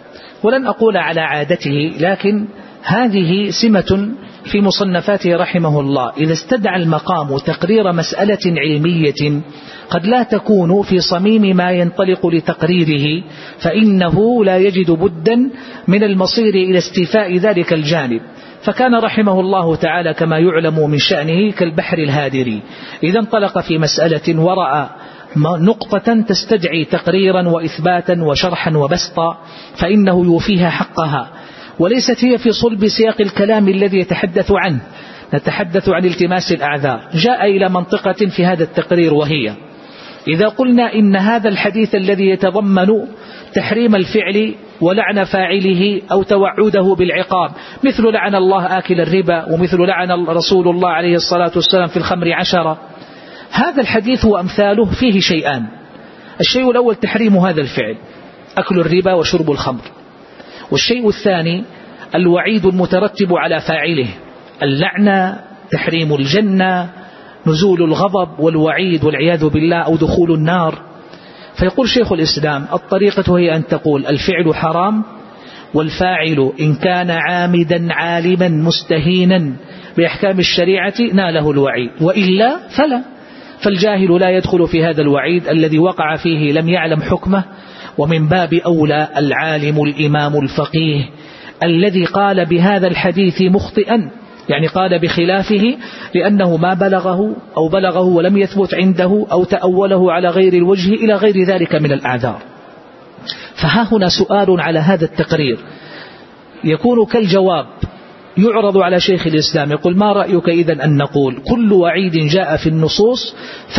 ولن أقول على عادته، لكن هذه سمة في مصنفاته رحمه الله. إذا استدعى المقام تقرير مسألة علمية قد لا تكون في صميم ما ينطلق لتقريره، فإنه لا يجد بدا من المصير إلى استيفاء ذلك الجانب. فكان رحمه الله تعالى كما يعلم من شأنه كالبحر الهادري، إذا انطلق في مسألة ورأى نقطة تستدعي تقريرا وإثباتا وشرحا وبسطا فإنه يوفيها حقها، وليست هي في صلب سياق الكلام الذي يتحدث عنه. نتحدث عن التماس الأعذار. جاء إلى منطقة في هذا التقرير، وهي إذا قلنا إن هذا الحديث الذي يتضمن تحريم الفعل ولعن فاعله أو توعده بالعقاب، مثل لعن الله آكل الربا، ومثل لعن رسول الله عليه الصلاة والسلام في الخمر 10، هذا الحديث وأمثاله فيه شيئان. الشيء الأول تحريم هذا الفعل، أكل الربا وشرب الخمر. والشيء الثاني الوعيد المترتب على فاعله، اللعنة، تحريم الجنة، نزول الغضب والوعيد والعياذ بالله، أو دخول النار. فيقول شيخ الإسلام الطريقة هي أن تقول الفعل حرام، والفاعل إن كان عامدا عالما مستهينا بأحكام الشريعة ناله الوعيد، وإلا فلا. فالجاهل لا يدخل في هذا الوعيد، الذي وقع فيه لم يعلم حكمه. ومن باب أولى العالم الإمام الفقيه الذي قال بهذا الحديث مخطئا، يعني قال بخلافه لأنه ما بلغه أو بلغه ولم يثبت عنده أو تأوله على غير الوجه إلى غير ذلك من الأعذار. فها هنا سؤال على هذا التقرير يكون كالجواب يعرض على شيخ الإسلام، يقول ما رأيك إذن أن نقول كل وعيد جاء في النصوص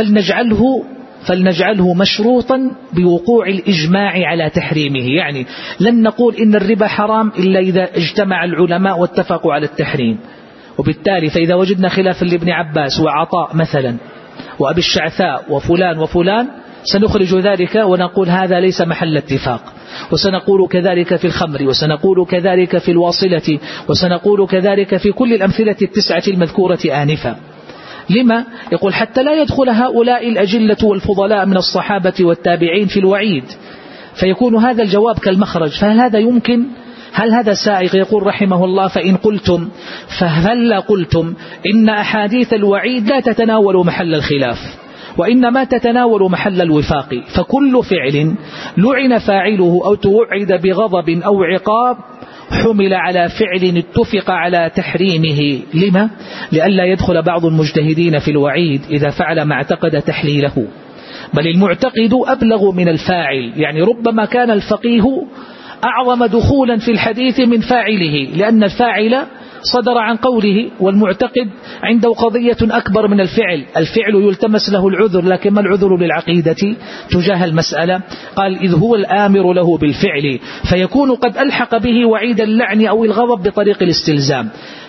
فلنجعله مشروطا بوقوع الإجماع على تحريمه، يعني لن نقول إن الربا حرام إلا إذا اجتمع العلماء واتفقوا على التحريم. وبالتالي فإذا وجدنا خلافا لابن عباس وعطاء مثلا وأبي الشعثاء وفلان وفلان سنخرج ذلك ونقول هذا ليس محل اتفاق. وسنقول كذلك في الخمر، وسنقول كذلك في الواصلة، وسنقول كذلك في كل الأمثلة 9 المذكورة آنفا. لما؟ يقول حتى لا يدخل هؤلاء الأجلة والفضلاء من الصحابة والتابعين في الوعيد، فيكون هذا الجواب كالمخرج. فهل هذا يمكن؟ هل هذا سائغ؟ يقول رحمه الله فإن قلتم فهل قلتم إن أحاديث الوعيد لا تتناول محل الخلاف، وإنما تتناول محل الوفاق، فكل فعل لعن فاعله أو توعد بغضب أو عقاب حمل على فعل اتفق على تحريمه. لما؟ لئلا يدخل بعض المجتهدين في الوعيد إذا فعل ما اعتقد تحليله، بل المعتقد أبلغ من الفاعل، يعني ربما كان الفقيه أعظم دخولا في الحديث من فاعله، لأن الفاعل صدر عن قوله، والمعتقد عنده قضية أكبر من الفعل. الفعل يلتمس له العذر، لكن ما العذر للعقيدة تجاه المسألة؟ قال إذ هو الآمر له بالفعل، فيكون قد ألحق به وعيد اللعن أو الغضب بطريق الاستلزام.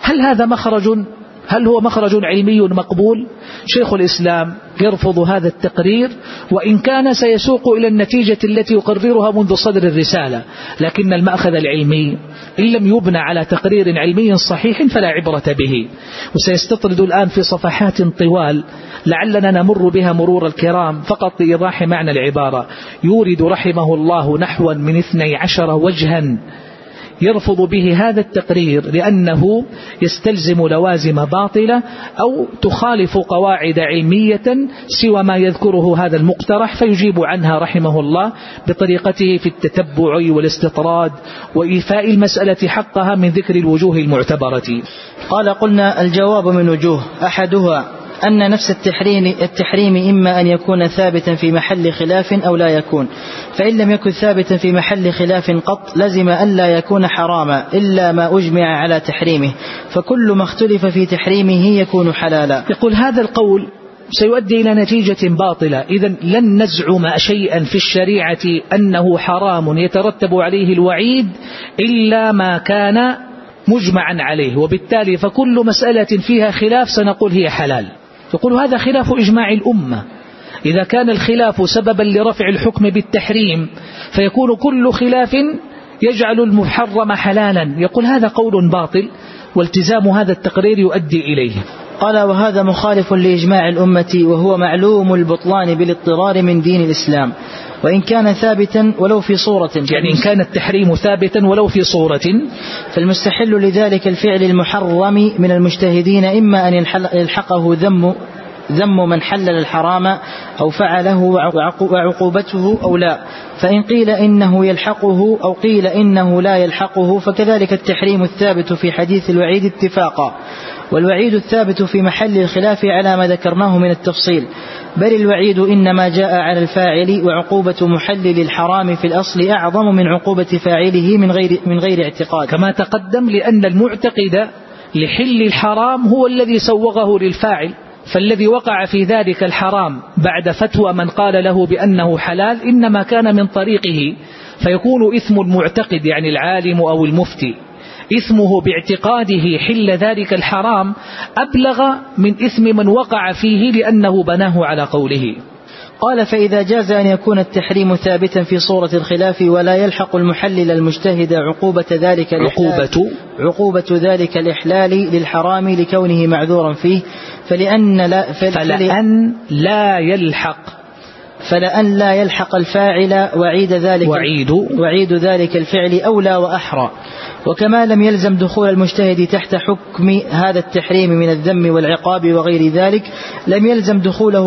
هل هو مخرج علمي مقبول؟ شيخ الإسلام يرفض هذا التقرير، وإن كان سيسوق إلى النتيجة التي يقررها منذ صدر الرسالة، لكن المأخذ العلمي إن لم يبنى على تقرير علمي صحيح فلا عبرة به. وسيستطرد الآن في صفحات طوال لعلنا نمر بها مرور الكرام فقط لإيضاح معنى العبارة. يورد رحمه الله نحوا من 12 وجها يرفض به هذا التقرير، لأنه يستلزم لوازم باطلة أو تخالف قواعد علمية سوى ما يذكره هذا المقترح، فيجيب عنها رحمه الله بطريقته في التتبع والاستطراد وإيفاء المسألة حقها من ذكر الوجوه المعتبرة. قال قلنا الجواب من وجوه، أحدها أن نفس التحريم إما أن يكون ثابتا في محل خلاف أو لا يكون، فإن لم يكن ثابتا في محل خلاف قط لزم أن لا يكون حراما إلا ما أجمع على تحريمه، فكل ما اختلف في تحريمه يكون حلالا. يقول هذا القول سيؤدي إلى نتيجة باطلة. إذن لن نزعم شيئا في الشريعة أنه حرام يترتب عليه الوعيد إلا ما كان مجمعا عليه، وبالتالي فكل مسألة فيها خلاف سنقول هي حلال. يقول هذا خلاف إجماع الأمة. إذا كان الخلاف سببا لرفع الحكم بالتحريم فيكون كل خلاف يجعل المحرم حلالا. يقول هذا قول باطل، والتزام هذا التقرير يؤدي إليه. قال: وهذا مخالف لإجماع الأمة، وهو معلوم البطلان بالاضطرار من دين الإسلام، وإن كان ثابتا ولو في صورة. يعني إن كان التحريم ثابتا ولو في صورة، فالمستحل لذلك الفعل المحرم من المجتهدين إما أن يلحقه ذم من حلل الحرام أو فعله وعقوبته أو لا، فإن قيل إنه يلحقه أو قيل إنه لا يلحقه فكذلك التحريم الثابت في حديث الوعيد اتفاقا، والوعيد الثابت في محل الخلاف على ما ذكرناه من التفصيل، بل الوعيد إنما جاء على الفاعل، وعقوبة محلل الحرام في الأصل أعظم من عقوبة فاعله من غير اعتقاد، كما تقدم، لأن المعتقد لحل الحرام هو الذي سوغه للفاعل، فالذي وقع في ذلك الحرام بعد فتوى من قال له بأنه حلال إنما كان من طريقه، فيكون إثم المعتقد يعني العالم أو المفتي إثمه باعتقاده حل ذلك الحرام أبلغ من إثم من وقع فيه لأنه بناه على قوله. قال: فإذا جاز أن يكون التحريم ثابتا في صورة الخلاف ولا يلحق المحلل المجتهد عقوبة ذلك الإحلال للحرام لكونه معذورا فيه، فلأن لا يلحق الفاعل وعيد ذلك الفعل أولى وأحرى. وكما لم يلزم دخول المجتهد تحت حكم هذا التحريم من الذم والعقاب وغير ذلك، لم يلزم دخوله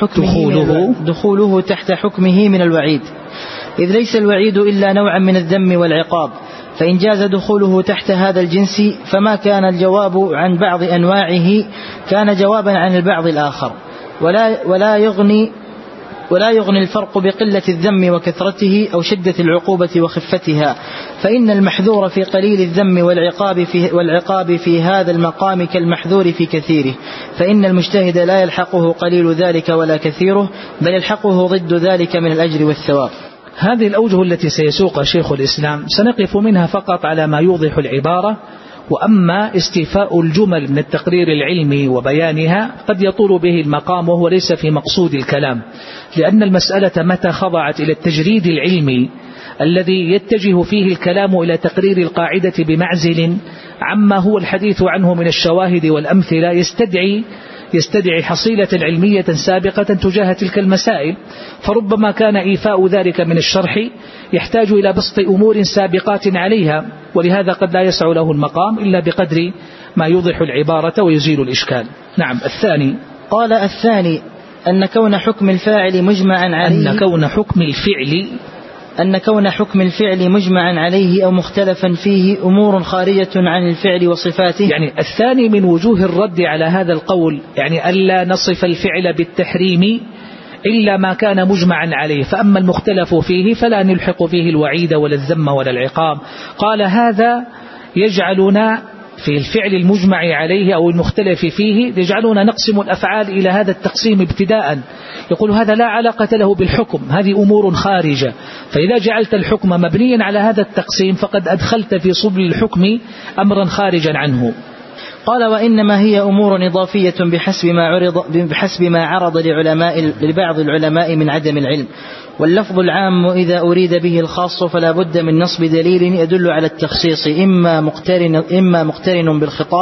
تحت حكمه من الوعيد، إذ ليس الوعيد إلا نوعا من الذم والعقاب، فإن جاز دخوله تحت هذا الجنس فما كان الجواب عن بعض أنواعه كان جوابا عن البعض الآخر، ولا يغني الفرق بقلة الذم وكثرته أو شدة العقوبة وخفتها، فإن المحذور في قليل الذم والعقاب في هذا المقام كالمحذور في كثيره، فإن المجتهد لا يلحقه قليل ذلك ولا كثيره، بل يلحقه ضد ذلك من الأجر والثواب. هذه الأوجه التي سيسوق شيخ الإسلام سنقف منها فقط على ما يوضح العبارة، وأما استيفاء الجمل من التقرير العلمي وبيانها قد يطول به المقام، وهو ليس في مقصود الكلام، لأن المسألة متى خضعت إلى التجريد العلمي الذي يتجه فيه الكلام إلى تقرير القاعدة بمعزل عما هو الحديث عنه من الشواهد والأمثلة يستدعي حصيلة علمية سابقة تجاه تلك المسائل، فربما كان إيفاء ذلك من الشرح يحتاج إلى بسط أمور سابقات عليها، ولهذا قد لا يسع له المقام إلا بقدر ما يوضح العبارة ويزيل الإشكال. نعم. الثاني، قال: الثاني أن كون حكم الفاعل مجمعا عليه، أن كون حكم الفعل مجمعا عليه أو مختلفا فيه أمور خارجة عن الفعل وصفاته. يعني الثاني من وجوه الرد على هذا القول، يعني ألا نصف الفعل بالتحريم إلا ما كان مجمعا عليه، فأما المختلف فيه فلا نلحق فيه الوعيد ولا الذم ولا العقاب. قال: هذا يجعلنا في الفعل المجمع عليه أو المختلف فيه يجعلنا نقسم الأفعال إلى هذا التقسيم ابتداء، يقول هذا لا علاقة له بالحكم، هذه أمور خارجة، فإذا جعلت الحكم مبنيا على هذا التقسيم فقد أدخلت في صلب الحكم أمرا خارجا عنه. قال: وإنما هي أمور إضافية بحسب ما عرض لبعض العلماء من عدم العلم، واللفظ العام إذا أريد به الخاص فلا بد من نصب دليل يدل على التخصيص، إما مقترن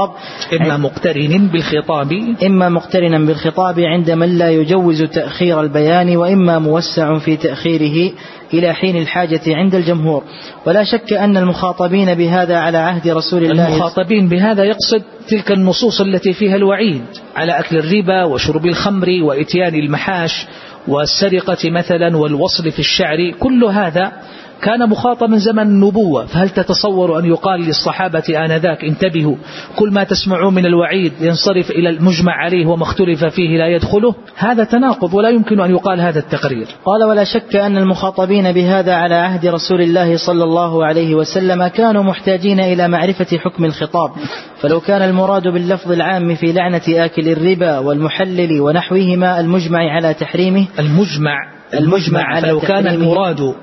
بالخطاب عند من لا يجوز تأخير البيان، وإما موسع في تأخيره إلى حين الحاجة عند الجمهور. ولا شك أن المخاطبين بهذا على عهد رسول الله، المخاطبين بهذا يقصد تلك النصوص التي فيها الوعيد على أكل الربا وشرب الخمر وإتيان المحاش والسرقة مثلا والوصل في الشعر، كل هذا كان مخاطبا زمن النبوة. فهل تتصور أن يقال للصحابة آنذاك انتبهوا، كل ما تسمعون من الوعيد ينصرف إلى المجمع عليه وما اختلف فيه لا يدخله؟ هذا تناقض ولا يمكن أن يقال هذا التقرير. قال: ولا شك أن المخاطبين بهذا على عهد رسول الله صلى الله عليه وسلم كانوا محتاجين إلى معرفة حكم الخطاب، فلو كان المراد باللفظ العام في لعنة آكل الربا والمحلل ونحوهما المجمع على تحريمه، المجمع فلو كان المراد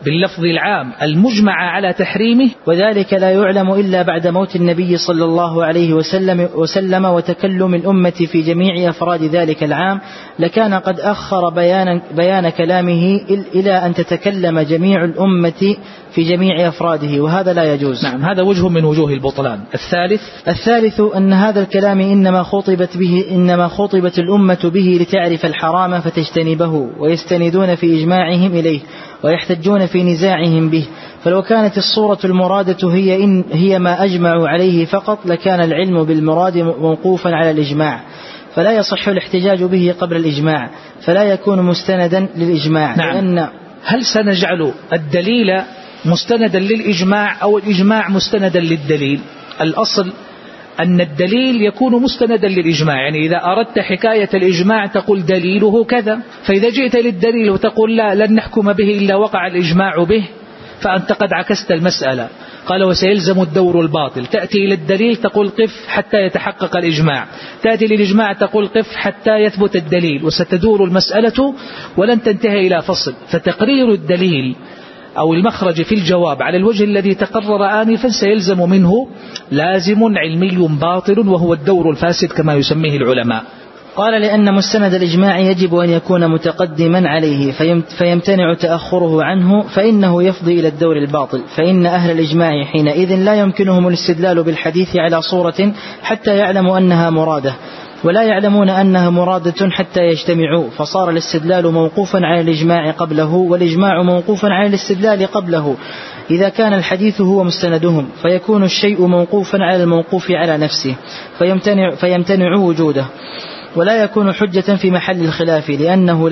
باللفظ العام المجمع على تحريمه، وذلك لا يعلم إلا بعد موت النبي صلى الله عليه وسلم وتكلم الأمة في جميع أفراد ذلك العام، لكان قد أخر بيان كلامه إلى أن تتكلم جميع الأمة في جميع أفراده، وهذا لا يجوز. نعم، هذا وجه من وجوه البطلان. الثالث أن هذا الكلام إنما خطبت الأمة به لتعرف الحرام فتجتنبه، ويستندون في إجماعهم إليه ويحتجون في نزاعهم به، فلو كانت الصورة المرادة هي ما أجمعوا عليه فقط لكان العلم بالمراد موقوفا على الإجماع، فلا يصح الاحتجاج به قبل الإجماع، فلا يكون مستندا للإجماع. نعم. هل سنجعل الدليل مستندا للإجماع أو الإجماع مستندا للدليل؟ الأصل أن الدليل يكون مستندا للإجماع، يعني إذا أردت حكاية الإجماع تقول دليله كذا، فإذا جئت للدليل وتقول لا لن نحكم به إلا وقع الإجماع به فأنت قد عكست المسألة. قال وسيلزم الدور الباطل. تأتي إلى الدليل تقول قف حتى يتحقق الإجماع، تأتي للإجماع تقول قف حتى يثبت الدليل، وستدور المسألة ولن تنتهي إلى فصل. فتقرير الدليل أو المخرج في الجواب على الوجه الذي تقرر آنفا سيلزم منه لازم علمي باطل، وهو الدور الفاسد كما يسميه العلماء. قال لأن مستند الإجماع يجب أن يكون متقدما عليه فيمتنع تأخره عنه، فإنه يفضي إلى الدور الباطل، فإن أهل الإجماع حينئذ لا يمكنهم الاستدلال بالحديث على صورة حتى يعلموا أنها مرادة، ولا يعلمون أنها مرادة حتى يجتمعوا، فصار الاستدلال موقوفا على الإجماع قبله، والإجماع موقوفا على الاستدلال قبله إذا كان الحديث هو مستندهم، فيكون الشيء موقوفا على الموقوف على نفسه فيمتنع وجوده، ولا يكون حجة في محل الخلاف لأنه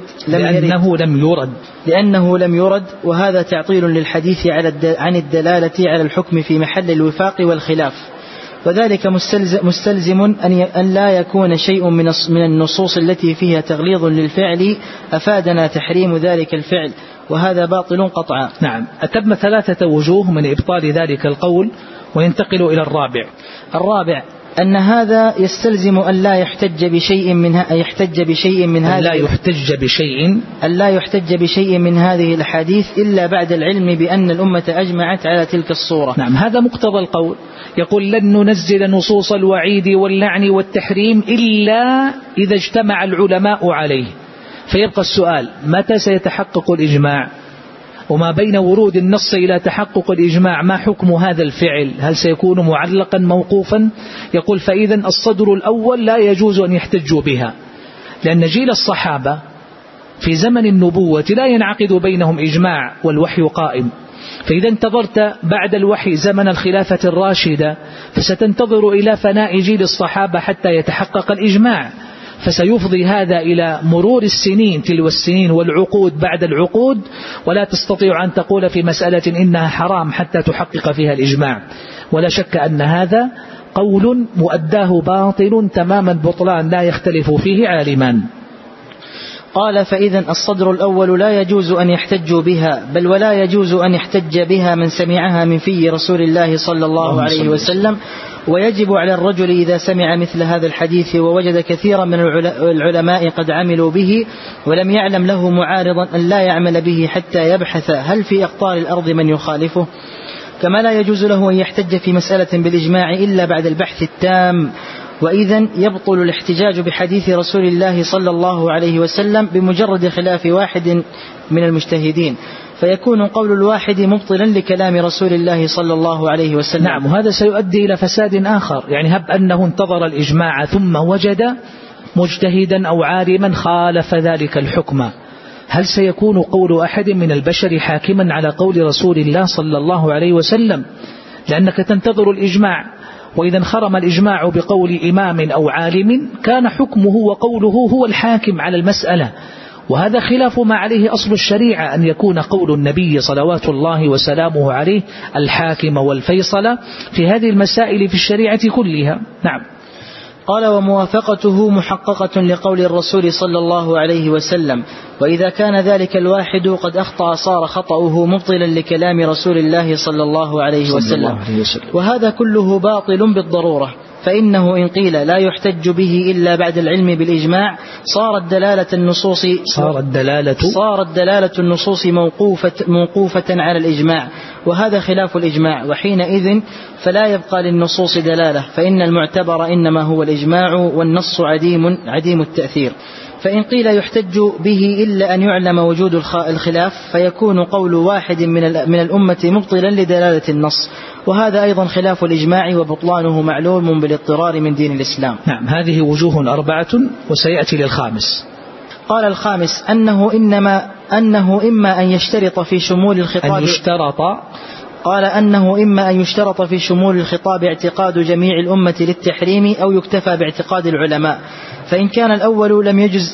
لم يرد، وهذا تعطيل للحديث عن الدلالة على الحكم في محل الوفاق والخلاف، وذلك مستلزم أن لا يكون شيء من النصوص التي فيها تغليظ للفعل أفادنا تحريم ذلك الفعل، وهذا باطل قطعا. نعم، أتم 3 وجوه من إبطال ذلك القول، وينتقل إلى الرابع أن هذا يستلزم أن لا يحتج بشيء من هذه الحديث إلا بعد العلم بأن الأمة أجمعت على تلك الصورة. نعم، هذا مقتضى القول. يقول لن ننزل نصوص الوعيد واللعن والتحريم إلا إذا اجتمع العلماء عليه. فيبقى السؤال متى سيتحقق الإجماع؟ وما بين ورود النص إلى تحقق الإجماع ما حكم هذا الفعل؟ هل سيكون معلقا موقوفا؟ يقول فإذا الصدر الأول لا يجوز أن يحتجوا بها، لأن جيل الصحابة في زمن النبوة لا ينعقد بينهم إجماع والوحي قائم، فإذا انتظرت بعد الوحي زمن الخلافة الراشدة فستنتظر إلى فناء جيل الصحابة حتى يتحقق الإجماع، فسيفضي هذا إلى مرور السنين تلو السنين والعقود بعد العقود، ولا تستطيع أن تقول في مسألة إنها حرام حتى تحقق فيها الإجماع. ولا شك أن هذا قول مؤداه باطل تمام البطلان لا يختلف فيه عالمان. قال فإذا الصدر الأول لا يجوز أن يحتجوا بها، بل ولا يجوز أن يحتج بها من سمعها من في رسول الله صلى الله عليه وسلم، ويجب على الرجل إذا سمع مثل هذا الحديث ووجد كثيرا من العلماء قد عملوا به ولم يعلم له معارضا أن لا يعمل به حتى يبحث هل في أقطار الأرض من يخالفه، كما لا يجوز له أن يحتج في مسألة بالإجماع إلا بعد البحث التام. وإذن يبطل الاحتجاج بحديث رسول الله صلى الله عليه وسلم بمجرد خلاف واحد من المجتهدين، فيكون قول الواحد مبطلا لكلام رسول الله صلى الله عليه وسلم. نعم، وهذا سيؤدي إلى فساد آخر. يعني هب أنه انتظر الإجماع ثم وجد مجتهدا أو عالما خالف ذلك الحكم، هل سيكون قول أحد من البشر حاكما على قول رسول الله صلى الله عليه وسلم؟ لأنك تنتظر الإجماع، وإذا انخرم الإجماع بقول إمام أو عالم كان حكمه وقوله هو الحاكم على المسألة، وهذا خلاف ما عليه أصل الشريعة، أن يكون قول النبي صلوات الله وسلامه عليه الحاكم والفيصل في هذه المسائل في الشريعة كلها. نعم. قال وموافقته محققة لقول الرسول صلى الله عليه وسلم، وإذا كان ذلك الواحد قد أخطأ صار خطأه مبطلا لكلام رسول الله صلى الله عليه وسلم، وهذا كله باطل بالضرورة، فإنه إن قيل لا يحتج به إلا بعد العلم بالإجماع صارت دلالة النصوص موقوفة على الإجماع، وهذا خلاف الإجماع، وحينئذ فلا يبقى للنصوص دلالة، فإن المعتبر إنما هو الإجماع والنص عديم التأثير. فإن قيل يحتج به إلا أن يعلم وجود الخلاف فيكون قول واحد من الأمة مبطلا لدلالة النص، وهذا أيضا خلاف الإجماع وبطلانه معلوم بالاضطرار من دين الإسلام. نعم، هذه وجوه 4 وسيأتي للخامس. قال الخامس أنه إما أن يشترط في شمول الخطاب قال أنه إما أن يشترط في شمول الخطاب اعتقاد جميع الأمة للتحريم أو يكتفى باعتقاد العلماء. فإن كان الأول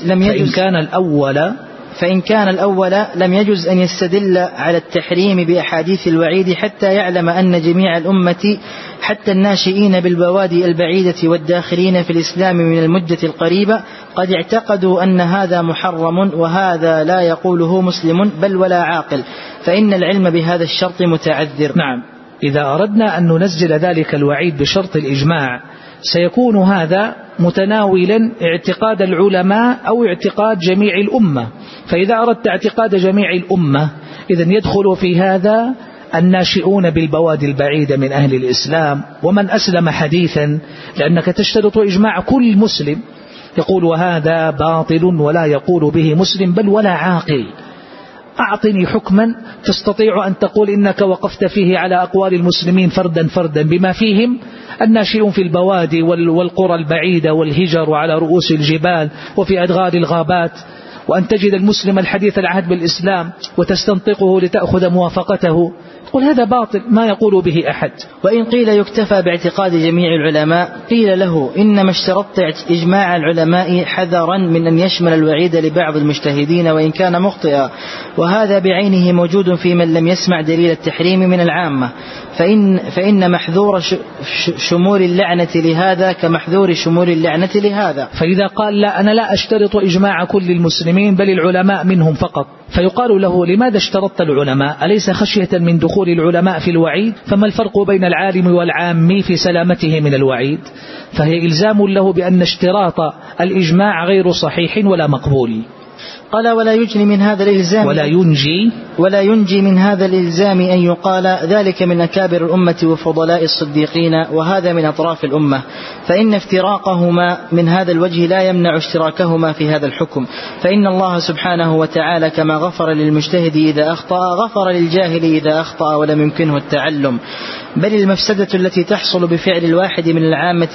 لم يجز أن يستدل على التحريم بأحاديث الوعيد حتى يعلم أن جميع الأمة حتى الناشئين بالبوادي البعيدة والداخلين في الإسلام من المدة القريبة قد اعتقدوا أن هذا محرم، وهذا لا يقوله مسلم بل ولا عاقل، فإن العلم بهذا الشرط متعذر. نعم، إذا أردنا أن ننزل ذلك الوعيد بشرط الإجماع سيكون هذا متناولا اعتقاد العلماء أو اعتقاد جميع الأمة. فإذا أردت اعتقاد جميع الأمة إذن يدخل في هذا الناشئون بالبوادي البعيدة من أهل الإسلام ومن أسلم حديثا، لأنك تشترط إجماع كل مسلم، يقول وهذا باطل ولا يقول به مسلم بل ولا عاقل. أعطني حكما تستطيع أن تقول إنك وقفت فيه على أقوال المسلمين فردا بما فيهم الناشئون في البوادي والقرى البعيدة والهجر على رؤوس الجبال وفي أدغال الغابات، وأن تجد المسلم الحديث العهد بالإسلام وتستنطقه لتأخذ موافقته، قل هذا باطل ما يقول به أحد. وإن قيل يكتفى باعتقاد جميع العلماء قيل له إنما اشترطت إجماع العلماء حذرا من أن يشمل الوعيد لبعض المجتهدين وإن كان مخطئا، وهذا بعينه موجود في من لم يسمع دليل التحريم من العامة، فإن محذور شمول اللعنة لهذا كمحذور شمول اللعنة لهذا. فإذا قال لا أنا لا أشترط إجماع كل المسلمين بل العلماء منهم فقط، فيقال له لماذا اشترطت العلماء؟ أليس خشية من دخول العلماء في الوعيد؟ فما الفرق بين العالم والعام في سلامته من الوعيد؟ فهي إلزام له بأن اشتراط الإجماع غير صحيح ولا مقبول. قال ولا ينجي من هذا الإلزام أن يقال ذلك من أكابر الأمة وفضلاء الصديقين، وهذا من أطراف الأمة، فإن افتراقهما من هذا الوجه لا يمنع اشتراكهما في هذا الحكم، فإن الله سبحانه وتعالى كما غفر للمجتهد إذا أخطأ غفر للجاهل إذا أخطأ ولم يمكنه التعلم. بل المفسدة التي تحصل بفعل الواحد من العامة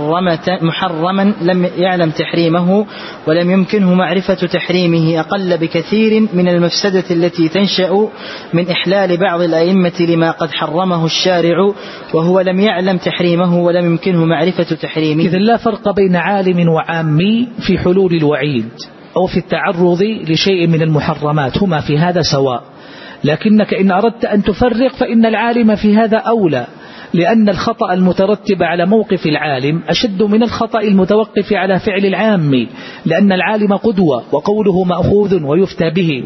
محرما لم يعلم تحريمه ولم يمكنه معرفة تحريمه أقل بكثير من المفسدة التي تنشأ من إحلال بعض الأئمة لما قد حرمه الشارع وهو لم يعلم تحريمه ولم يمكنه معرفة تحريمه. إذن لا فرق بين عالم وعامي في حلول الوعيد أو في التعرض لشيء من المحرمات، هما في هذا سواء، لكنك إن أردت أن تفرق فإن العالم في هذا أولى، لأن الخطأ المترتب على موقف العالم أشد من الخطأ المتوقف على فعل العام، لأن العالم قدوة وقوله مأخوذ ويفتى به.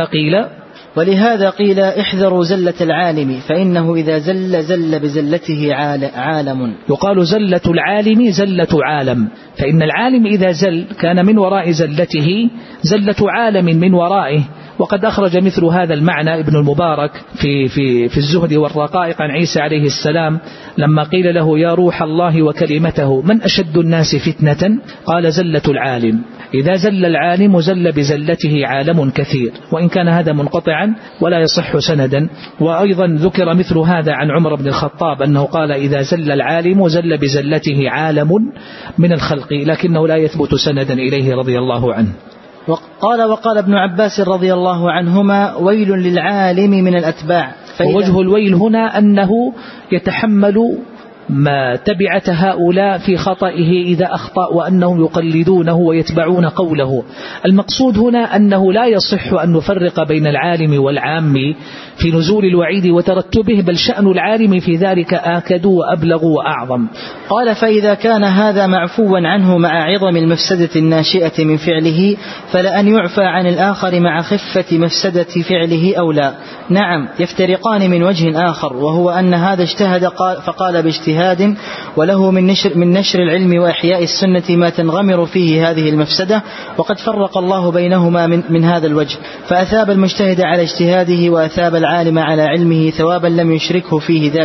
ولهذا قيل احذروا زلة العالم فإنه إذا زل بزلته عالم. يقال زلة العالم زلة عالم، فإن العالم إذا زل كان من وراء زلته زلة عالم من ورائه. وقد أخرج مثل هذا المعنى ابن المبارك في الزهد والرقائق عن عيسى عليه السلام لما قيل له يا روح الله وكلمته من أشد الناس فتنة؟ قال زلة العالم. إذا زل العالم زل بزلته عالم كثير، وإن كان هذا منقطعا ولا يصح سندا. وأيضا ذكر مثل هذا عن عمر بن الخطاب أنه قال إذا زل العالم زل بزلته عالم من الخلق، لكنه لا يثبت سندا إليه رضي الله عنه. وقال ابن عباس رضي الله عنهما ويل للعالم من الأتباع. ووجه الويل هنا أنه يتحمل ما تبعة هؤلاء في خطئه إذا أخطأ وأنهم يقلدونه ويتبعون قوله. المقصود هنا أنه لا يصح أن نفرق بين العالم والعام في نزول الوعيد وترتبه، بل شأن العالم في ذلك آكد وأبلغ وأعظم. قال فإذا كان هذا معفوا عنه مع عظم المفسدة الناشئة من فعله فلأن يعفى عن الآخر مع خفة مفسدة فعله أو لا. نعم يفترقان من وجه آخر، وهو أن هذا اجتهد فقال باجتهاد، وله من نشر العلم وإحياء السنة ما تنغمر فيه هذه المفسدة، وقد فرق الله بينهما من هذا الوجه، فأثاب المجتهد على اجتهاده وأثاب العالم على علمه ثوابا لم يشركه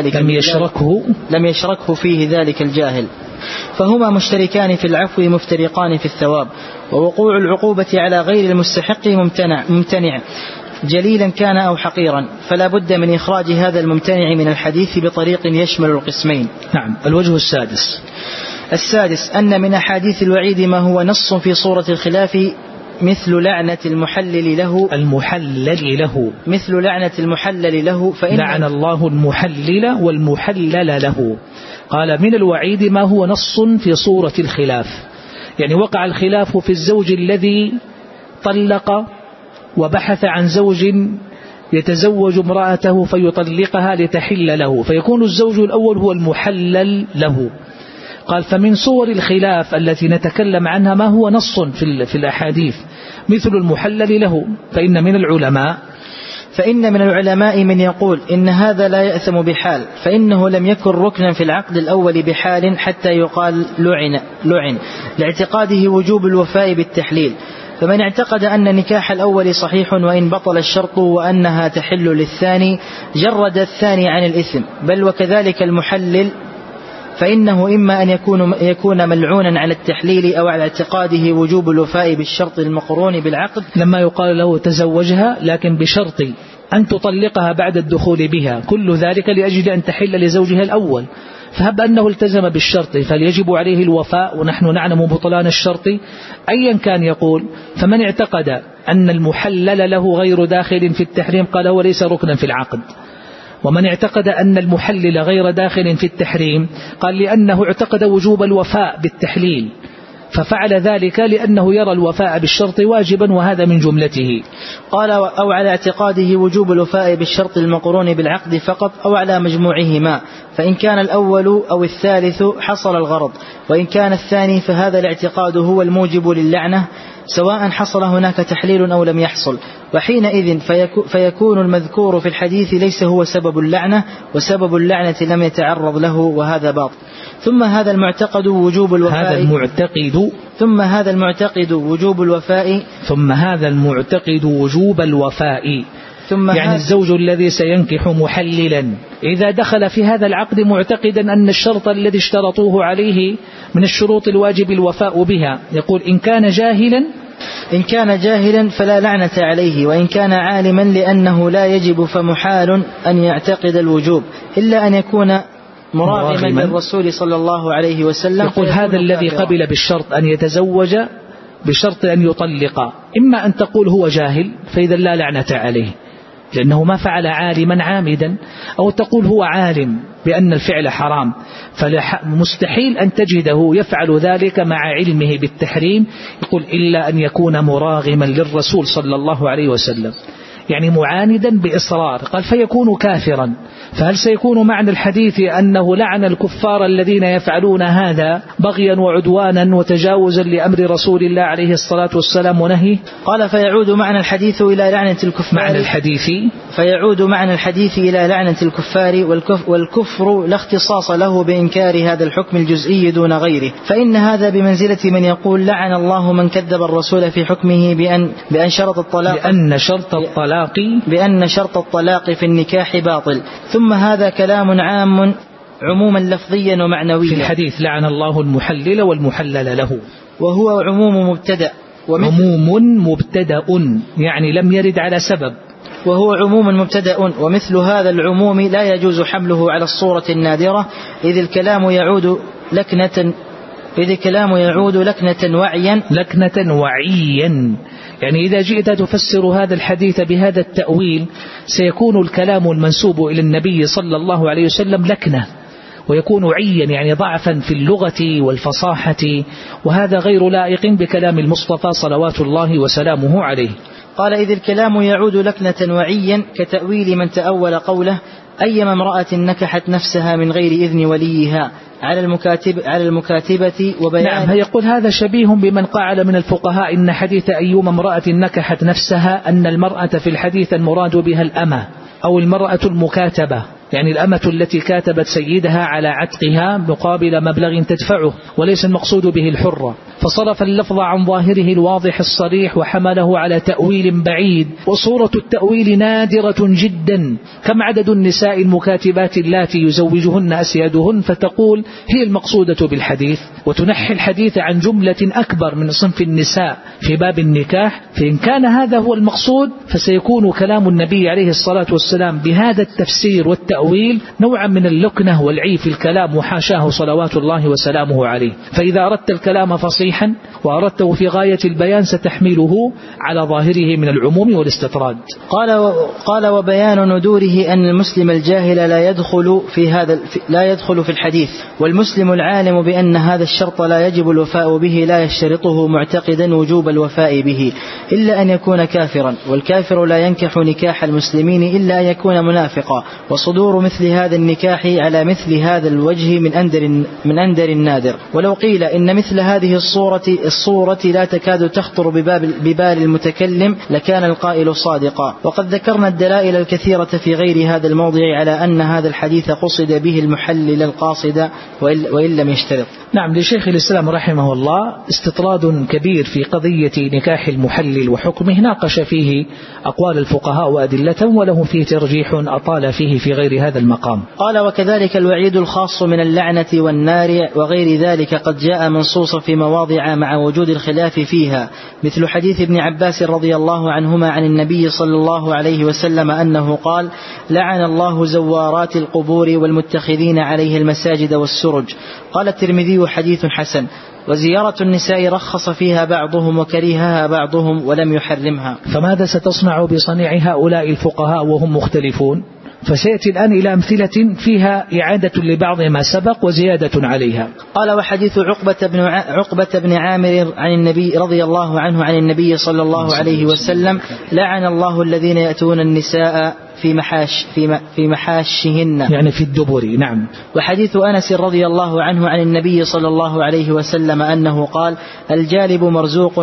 فيه ذلك الجاهل. فهما مشتركان في العفو مفترقان في الثواب، ووقوع العقوبة على غير المستحق ممتنع جليلا كان أو حقيرا، فلا بد من إخراج هذا الممتنع من الحديث بطريق يشمل القسمين. نعم. الوجه السادس أن من أحاديث الوعيد ما هو نص في صورة الخلاف مثل لعنة المحلل له فإن لعن الله المحلل والمحلل له. قال من الوعيد ما هو نص في صورة الخلاف، يعني وقع الخلاف في الزوج الذي طلق وبحث عن زوج يتزوج امرأته فيطلقها لتحل له، فيكون الزوج الأول هو المحلل له. قال فمن صور الخلاف التي نتكلم عنها ما هو نص في الأحاديث مثل المحلل له. فإن من العلماء من يقول إن هذا لا يأثم بحال، فإنه لم يكن ركنا في العقد الأول بحال حتى يقال لعن لاعتقاده وجوب الوفاء بالتحليل. فمن اعتقد أن نكاح الأول صحيح وإن بطل الشرط وأنها تحل للثاني جرد الثاني عن الإثم، بل وكذلك المحلل، فإنه إما أن يكون ملعونا على التحليل أو على اعتقاده وجوب الوفاء بالشرط المقرون بالعقد، لما يقال له تزوجها لكن بشرط أن تطلقها بعد الدخول بها، كل ذلك لأجل أن تحل لزوجها الأول. فهب أنه التزم بالشرط فليجب عليه الوفاء، ونحن نعلم بطلان الشرط أيا كان. يقول فمن اعتقد أن المحلل له غير داخل في التحريم قال هو ليس ركنا في العقد، ومن اعتقد أن المحلل غير داخل في التحريم قال لأنه اعتقد وجوب الوفاء بالتحليل، ففعل ذلك لأنه يرى الوفاء بالشرط واجبا، وهذا من جملته. قال أو على اعتقاده وجوب الوفاء بالشرط المقرون بالعقد فقط، أو على مجموعهما، فإن كان الأول أو الثالث حصل الغرض، وإن كان الثاني فهذا الاعتقاد هو الموجب للعنة، سواء حصل هناك تحليل أو لم يحصل، وحينئذ فيكون المذكور في الحديث ليس هو سبب اللعنة، وسبب اللعنة لم يتعرض له، وهذا باطل. ثم هذا المعتقد وجوب الوفاء يعني الزوج الذي سينكح محللا إذا دخل في هذا العقد معتقدا أن الشرط الذي اشترطوه عليه من الشروط الواجب الوفاء بها، يقول إن كان جاهلا فلا لعنة عليه، وإن كان عالما لأنه لا يجب فمحال أن يعتقد الوجوب، إلا أن يكون مراغما للرسول صلى الله عليه وسلم. يقول هذا الذي قبل بالشرط أن يتزوج بشرط أن يطلق، إما أن تقول هو جاهل فإذا لا لعنة عليه لأنه ما فعل عالما عامدا، أو تقول هو عالم بأن الفعل حرام، فمستحيل أن تجده يفعل ذلك مع علمه بالتحريم. يقول إلا أن يكون مراغما للرسول صلى الله عليه وسلم، يعني معاندا بإصرار. قال فيكون كافرا. فهل سيكون معنى الحديث أنه لعن الكفار الذين يفعلون هذا بغيا وعدوانا وتجاوزا لأمر رسول الله عليه الصلاة والسلام ونهيه؟ قال فيعود معنى الحديث إلى لعنة الكفار، إلى لعنة الكفار، والكفر لا اختصاص له بإنكار هذا الحكم الجزئي دون غيره، فإن هذا بمنزلة من يقول لعن الله من كذب الرسول في حكمه بأن شرط الطلاق في النكاح باطل. ثم هذا كلام عام عموما لفظيا ومعنويا في الحديث لعن الله المحلل والمحلل له، وهو عموم مبتدأ يعني لم يرد على سبب، وهو عموم مبتدأ، ومثل هذا العموم لا يجوز حمله على الصورة النادرة، إذ الكلام يعود لكنة وعيا. يعني إذا جئت تفسر هذا الحديث بهذا التأويل سيكون الكلام المنسوب إلى النبي صلى الله عليه وسلم لكنة، ويكون عيا يعني ضعفا في اللغة والفصاحة، وهذا غير لائق بكلام المصطفى صلوات الله وسلامه عليه. قال إذ الكلام يعود لكنة وعيا كتأويل من تأول قوله أيما امرأة نكحت نفسها من غير إذن وليها على المكاتبة وبيان. نعم، يقول هذا شبيه بمن قال من الفقهاء إن حديث أيما امرأة نكحت نفسها أن المرأة في الحديث المراد بها الأمة، أو المرأة المكاتبة، يعني الأمة التي كاتبت سيدها على عتقها مقابل مبلغ تدفعه، وليس المقصود به الحرة، فصرف اللفظ عن ظاهره الواضح الصريح وحمله على تأويل بعيد، وصورة التأويل نادرة جدا. كم عدد النساء المكاتبات اللاتي يزوجهن أسيادهن فتقول هي المقصودة بالحديث، وتنحي الحديث عن جملة أكبر من صنف النساء في باب النكاح. فإن كان هذا هو المقصود فسيكون كلام النبي عليه الصلاة والسلام بهذا التفسير والتأويل نوعا من اللكنة والعيب في الكلام، وحاشاه صلوات الله وسلامه عليه. فإذا أردت الكلام فصيحا وأردته في غاية البيان ستحمله على ظاهره من العموم والاستطراد. قال وبيان ندوره أن المسلم الجاهل لا يدخل في الحديث، والمسلم العالم بأن هذا الشرط لا يجب الوفاء به لا يشترطه معتقدا وجوب الوفاء به إلا أن يكون كافرا، والكافر لا ينكح نكاح المسلمين إلا أن يكون منافقا، وصدور مثل هذا النكاح على مثل هذا الوجه من أندر النادر. ولو قيل إن مثل هذه الصورة لا تكاد تخطر ببال المتكلم لكان القائل صادقا. وقد ذكرنا الدلائل الكثيرة في غير هذا الموضع على أن هذا الحديث قصد به المحلل القاصد وإن لم يشترط. نعم، لشيخ الإسلام رحمه الله استطراد كبير في قضية نكاح المحلل وحكمه، ناقش فيه أقوال الفقهاء وأدلة، وله فيه ترجيح أطال فيه في غير هذا المقام. قال وكذلك الوعيد الخاص من اللعنة والنار وغير ذلك قد جاء منصوصا في مواضع مع وجود الخلاف فيها، مثل حديث ابن عباس رضي الله عنهما عن النبي صلى الله عليه وسلم أنه قال لعن الله زوارات القبور والمتخذين عليه المساجد والسرج. قال الترمذي حديث حسن. وزيارة النساء رخص فيها بعضهم وكرهها بعضهم ولم يحرمها. فماذا ستصنع بصنيع هؤلاء الفقهاء وهم مختلفون؟ فسيأتي الآن إلى أمثلة فيها إعادة لبعض ما سبق وزيادة عليها. قال وحديث عقبة بن عامر عن النبي رضي الله عنه عن النبي صلى الله عليه وسلم لعن الله الذين يأتون النساء في محاشهن، يعني في الدبر. نعم. وحديث أنس رضي الله عنه عن النبي صلى الله عليه وسلم أنه قال الجالب مرزوق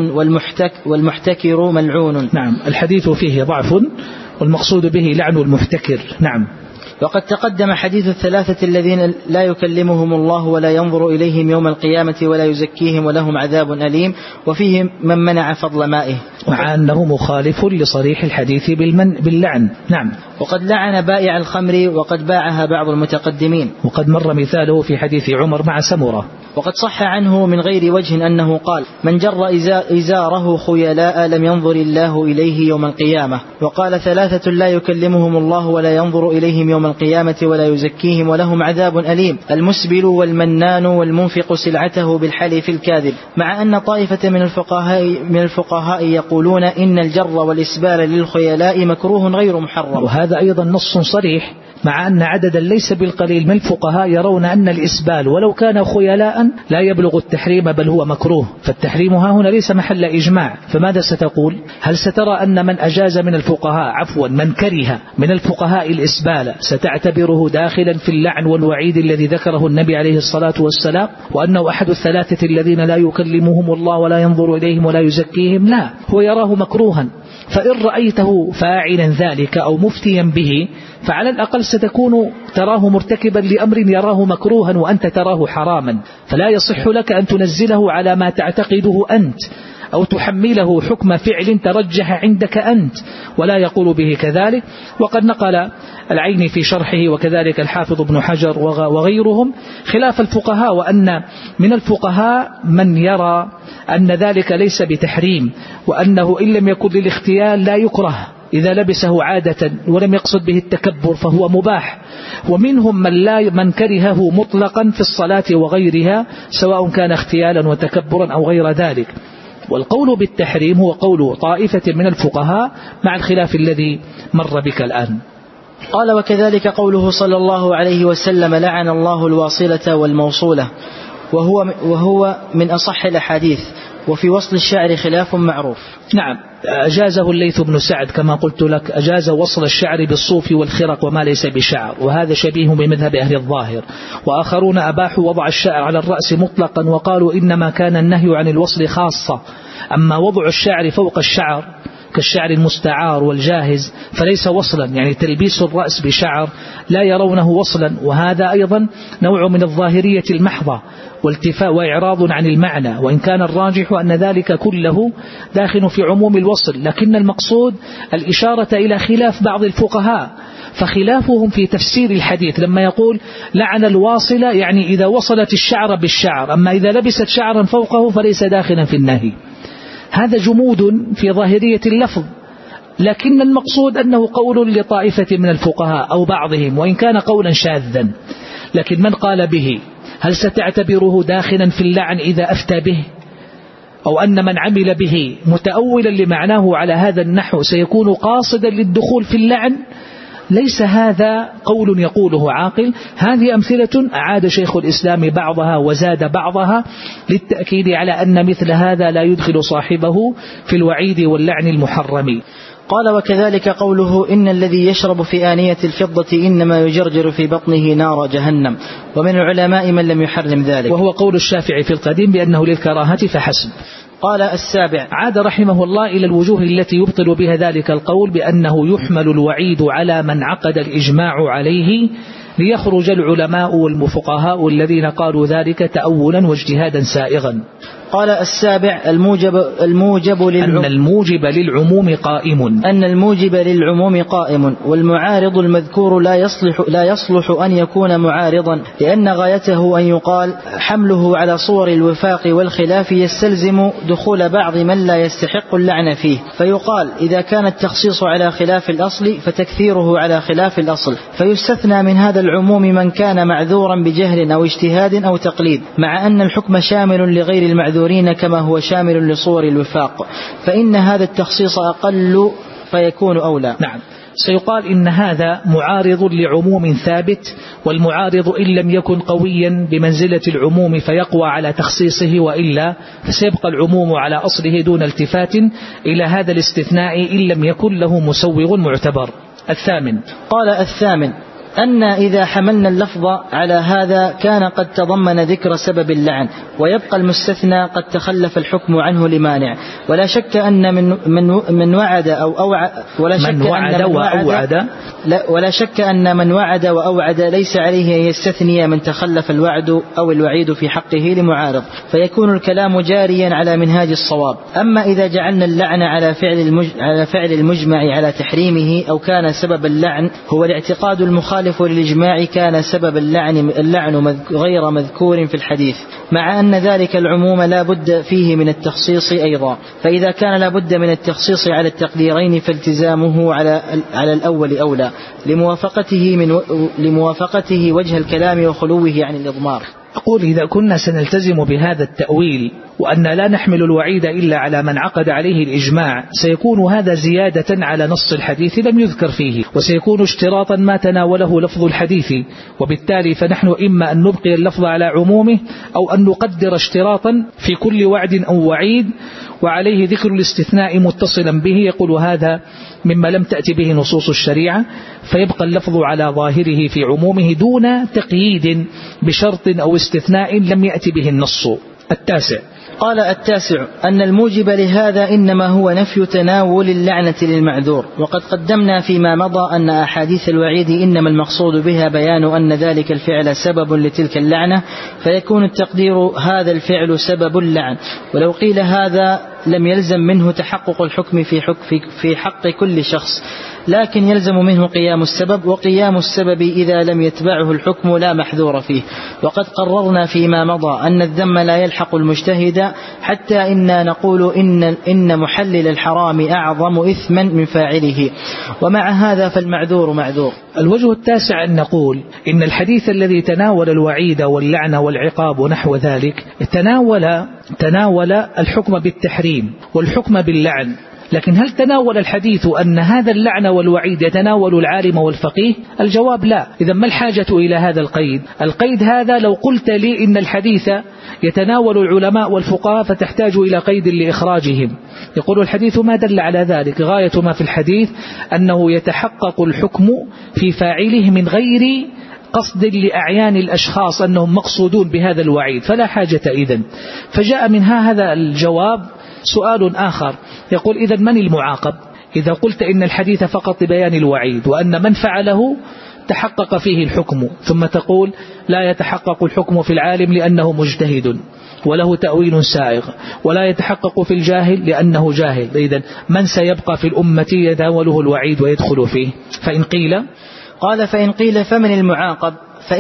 والمحتكر ملعون. نعم، الحديث فيه ضعف والمقصود به لعن المحتكر. نعم. وقد تقدم حديث الثلاثة الذين لا يكلمهم الله ولا ينظر إليهم يوم القيامة ولا يزكيهم ولهم عذاب أليم، وفيه من منع فضل مائه، مع أنه مخالف لصريح الحديث باللعن. نعم. وقد لعن بائع الخمر وقد باعها بعض المتقدمين، وقد مر مثاله في حديث عمر مع سمرة. وقد صح عنه من غير وجه أنه قال من جر إزاره خيلاء لم ينظر الله إليه يوم القيامة. وقال ثلاثة لا يكلمهم الله ولا ينظر إليهم يوم القيامة ولا يزكيهم ولهم عذاب أليم، المسبل والمنان والمنفق سلعته بالحلف الكاذب. مع أن طائفة من الفقهاء يقولون إن الجر والإسبال للخيلاء مكروه غير محرم، وهذا أيضا نص صريح، مع أن عددا ليس بالقليل من الفقهاء يرون أن الإسبال ولو كان خيلاء لا يبلغ التحريم بل هو مكروه، فالتحريم ها هنا ليس محل إجماع. فماذا ستقول؟ هل سترى أن من أجاز من الفقهاء من كره من الفقهاء الإسبال ستعتبره داخلا في اللعن والوعيد الذي ذكره النبي عليه الصلاة والسلام، وأنه أحد الثلاثة الذين لا يكلمهم الله ولا ينظر إليهم ولا يزكيهم؟ لا، هو يراه مكروها. فإن رأيته فاعلا ذلك أو مفتيا به فعلى الأقل ستكون تراه مرتكبا لأمر يراه مكروها وأنت تراه حراما، فلا يصح لك أن تنزله على ما تعتقده أنت أو تحمله حكم فعل ترجح عندك أنت، ولا يقول به كذلك. وقد نقل العيني في شرحه وكذلك الحافظ ابن حجر وغيرهم خلاف الفقهاء، وأن من الفقهاء من يرى أن ذلك ليس بتحريم، وأنه إن لم يكن للاختيال لا يكره إذا لبسه عادة ولم يقصد به التكبر فهو مباح. ومنهم من كرهه مطلقا في الصلاة وغيرها سواء كان اختيالا وتكبرا أو غير ذلك. والقول بالتحريم هو قول طائفة من الفقهاء مع الخلاف الذي مر بك الآن. قال وكذلك قوله صلى الله عليه وسلم لعن الله الواصلة والموصولة، وهو من أصح الأحاديث. وفي وصل الشعر خلاف معروف. نعم، أجازه الليث بن سعد كما قلت لك، أجاز وصل الشعر بالصوف والخرق وما ليس بشعر، وهذا شبيه بمذهب أهل الظاهر. وآخرون أباحوا وضع الشعر على الرأس مطلقا وقالوا إنما كان النهي عن الوصل خاصة، أما وضع الشعر فوق الشعر كالشعر المستعار والجاهز فليس وصلا، يعني تلبيس الرأس بشعر لا يرونه وصلا، وهذا أيضا نوع من الظاهرية المحضة والتفاء وإعراض عن المعنى، وإن كان الراجح أن ذلك كله داخل في عموم الوصل، لكن المقصود الإشارة إلى خلاف بعض الفقهاء، فخلافهم في تفسير الحديث لما يقول لعن الواصلة يعني إذا وصلت الشعر بالشعر، أما إذا لبست شعرا فوقه فليس داخلا في النهي. هذا جمود في ظاهرية اللفظ، لكن المقصود أنه قول لطائفة من الفقهاء أو بعضهم، وإن كان قولا شاذا، لكن من قال به هل ستعتبره داخلا في اللعن إذا أفتى به، أو أن من عمل به متأولا لمعناه على هذا النحو سيكون قاصدا للدخول في اللعن؟ ليس هذا قول يقوله عاقل. هذه أمثلة أعاد شيخ الإسلام بعضها وزاد بعضها للتأكيد على أن مثل هذا لا يدخل صاحبه في الوعيد واللعن المحرم. قال: وكذلك قوله: إن الذي يشرب في آنية الفضة إنما يجرجر في بطنه نار جهنم، ومن العلماء من لم يحرم ذلك، وهو قول الشافعي في القديم بأنه للكراهة فحسب. قال: السابع. عاد رحمه الله إلى الوجوه التي يبطل بها ذلك القول بأنه يحمل الوعيد على من عقد الإجماع عليه، ليخرج العلماء والفقهاء الذين قالوا ذلك تأولا واجتهادا سائغا. قال: السابع. أن الموجب للعموم قائم، والمعارض المذكور لا يصلح أن يكون معارضا، لأن غايته أن يقال حمله على صور الوفاق والخلاف يستلزم دخول بعض من لا يستحق اللعن فيه، فيقال إذا كان التخصيص على خلاف الأصل فتكثيره على خلاف الأصل، فيستثنى من هذا العموم من كان معذورا بجهل أو اجتهاد أو تقليد، مع أن الحكم شامل لغير المعذورين كما هو شامل لصور الوفاق، فإن هذا التخصيص أقل فيكون أولى. نعم، سيقال إن هذا معارض لعموم ثابت، والمعارض إن لم يكن قويا بمنزلة العموم فيقوى على تخصيصه، وإلا فسيبقى العموم على أصله دون التفات إلى هذا الاستثناء إن لم يكن له مسوغ معتبر. الثامن. قال: الثامن. أن إذا حملنا اللفظ على هذا كان قد تضمن ذكر سبب اللعن، ويبقى المستثنى قد تخلف الحكم عنه لمانع، ولا شك أن من وعد من وعد وأوعد ليس عليه أن يستثني من تخلف الوعد أو الوعيد في حقه لمعارض، فيكون الكلام جاريا على منهاج الصواب. أما إذا جعلنا اللعن على فعل المجمع على تحريمه، أو كان سبب اللعن هو الاعتقاد المخالف للإجماع، كان سبب اللعن غير مذكور في الحديث، مع أن ذلك العموم لا بد فيه من التخصيص أيضا، فإذا كان لا بد من التخصيص على التقديرين فالتزامه على الأول أولى، لموافقته وجه الكلام وخلوه عن الإضمار. أقول إذا كنا سنلتزم بهذا التأويل وأن لا نحمل الوعيد إلا على من عقد عليه الإجماع، سيكون هذا زيادة على نص الحديث لم يذكر فيه، وسيكون اشتراطا ما تناوله لفظ الحديث، وبالتالي فنحن إما أن نبقي اللفظ على عمومه أو أن نقدر اشتراطا في كل وعد أو وعيد وعليه ذكر الاستثناء متصلا به، يقول هذا مما لم تأتي به نصوص الشريعة، فيبقى اللفظ على ظاهره في عمومه دون تقييد بشرط أو استثناء لم يأتي به النص. التاسع. قال: التاسع. أن الموجب لهذا إنما هو نفي تناول اللعنة للمعذور، وقد قدمنا فيما مضى أن أحاديث الوعيد إنما المقصود بها بيان أن ذلك الفعل سبب لتلك اللعنة، فيكون التقدير هذا الفعل سبب اللعن، ولو قيل هذا لم يلزم منه تحقق الحكم في حق كل شخص، لكن يلزم منه قيام السبب، وقيام السبب إذا لم يتبعه الحكم لا محذور فيه. وقد قررنا فيما مضى أن الذم لا يلحق المجتهد، حتى إنا نقول إن محلل الحرام أعظم إثما من فاعله، ومع هذا فالمعذور معذور. الوجه التاسع أن نقول إن الحديث الذي تناول الوعيد واللعن والعقاب ونحو ذلك تناول الحكم بالتحريم والحكم باللعن، لكن هل تناول الحديث أن هذا اللعن والوعيد يتناول العالم والفقيه؟ الجواب لا. إذا ما الحاجة إلى هذا القيد؟ القيد هذا لو قلت لي إن الحديث يتناول العلماء والفقهاء فتحتاج إلى قيد لإخراجهم، يقول الحديث ما دل على ذلك، غاية ما في الحديث أنه يتحقق الحكم في فاعله من غير قصد لأعيان الأشخاص أنهم مقصودون بهذا الوعيد، فلا حاجة إذن. فجاء منها هذا الجواب سؤال آخر يقول إذا من المعاقب؟ إذا قلت إن الحديث فقط لبيان الوعيد وأن من فعله تحقق فيه الحكم، ثم تقول لا يتحقق الحكم في العالم لأنه مجتهد وله تأويل سائغ، ولا يتحقق في الجاهل لأنه جاهل، إذن من سيبقى في الأمة يتناوله الوعيد ويدخل فيه؟ فإن قيل قال فإن قيل فمن المعاقب؟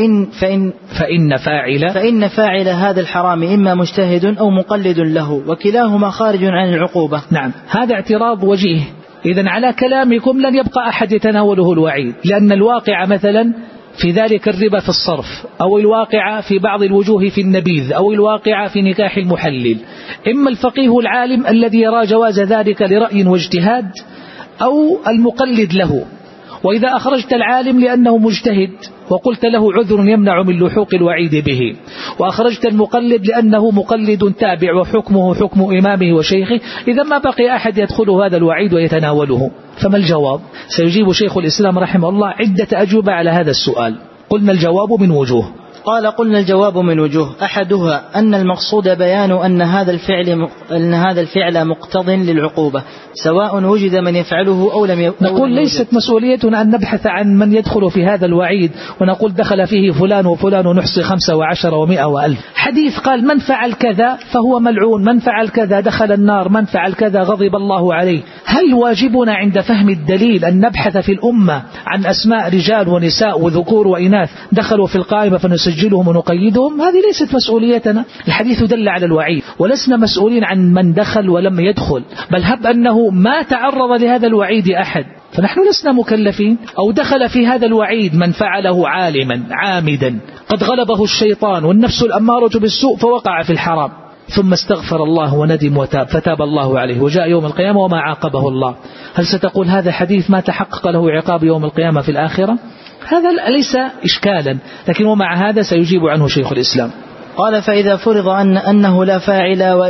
فإن فاعل هذا الحرام إما مجتهد أو مقلد له، وكلاهما خارج عن العقوبة. نعم، هذا اعتراض وجيه. إذن على كلامكم لن يبقى أحد يتناوله الوعيد، لأن الواقع مثلا في ذلك الربا في الصرف، أو الواقع في بعض الوجوه في النبيذ، أو الواقع في نكاح المحلل، إما الفقيه العالم الذي يرى جواز ذلك لرأي واجتهاد، أو المقلد له. وإذا أخرجت العالم لأنه مجتهد وقلت له عذر يمنع من لحوق الوعيد به، وأخرجت المقلد لأنه مقلد تابع وحكمه حكم إمامه وشيخه، إذا ما بقي أحد يدخله هذا الوعيد ويتناوله. فما الجواب؟ سيجيب شيخ الإسلام رحمه الله عدة أجوبة على هذا السؤال. قلنا الجواب من وجوه. قال قلنا الجواب من وجوه، أحدها أن المقصود بيان أن هذا الفعل مقتض للعقوبة سواء وجد من يفعله أو لم نقول ليست مسؤوليتنا أن نبحث عن من يدخل في هذا الوعيد ونقول دخل فيه فلان وفلان ونحصي 5 و10 و100 و1000. حديث قال من فعل كذا فهو ملعون، من فعل كذا دخل النار، من فعل كذا غضب الله عليه. هل واجبنا عند فهم الدليل أن نبحث في الأمة عن أسماء رجال ونساء وذكور وإناث دخلوا في القائمة فنسجلهم ونقيدهم؟ هذه ليست مسؤوليتنا. الحديث دل على الوعيد، ولسنا مسؤولين عن من دخل ولم يدخل، بل هب أنه ما تعرض لهذا الوعيد أحد فنحن لسنا مكلفين. أو دخل في هذا الوعيد من فعله عالما عامدا قد غلبه الشيطان والنفس الأمارة بالسوء فوقع في الحرام، ثم استغفر الله وندم وتاب فتاب الله عليه وجاء يوم القيامة وما عاقبه الله. هل ستقول هذا حديث ما تحقق له عقاب يوم القيامة في الآخرة؟ هذا ليس إشكالا، لكن ومع هذا سيجيب عنه شيخ الإسلام. قال فإذا فرض أنه لا فاعل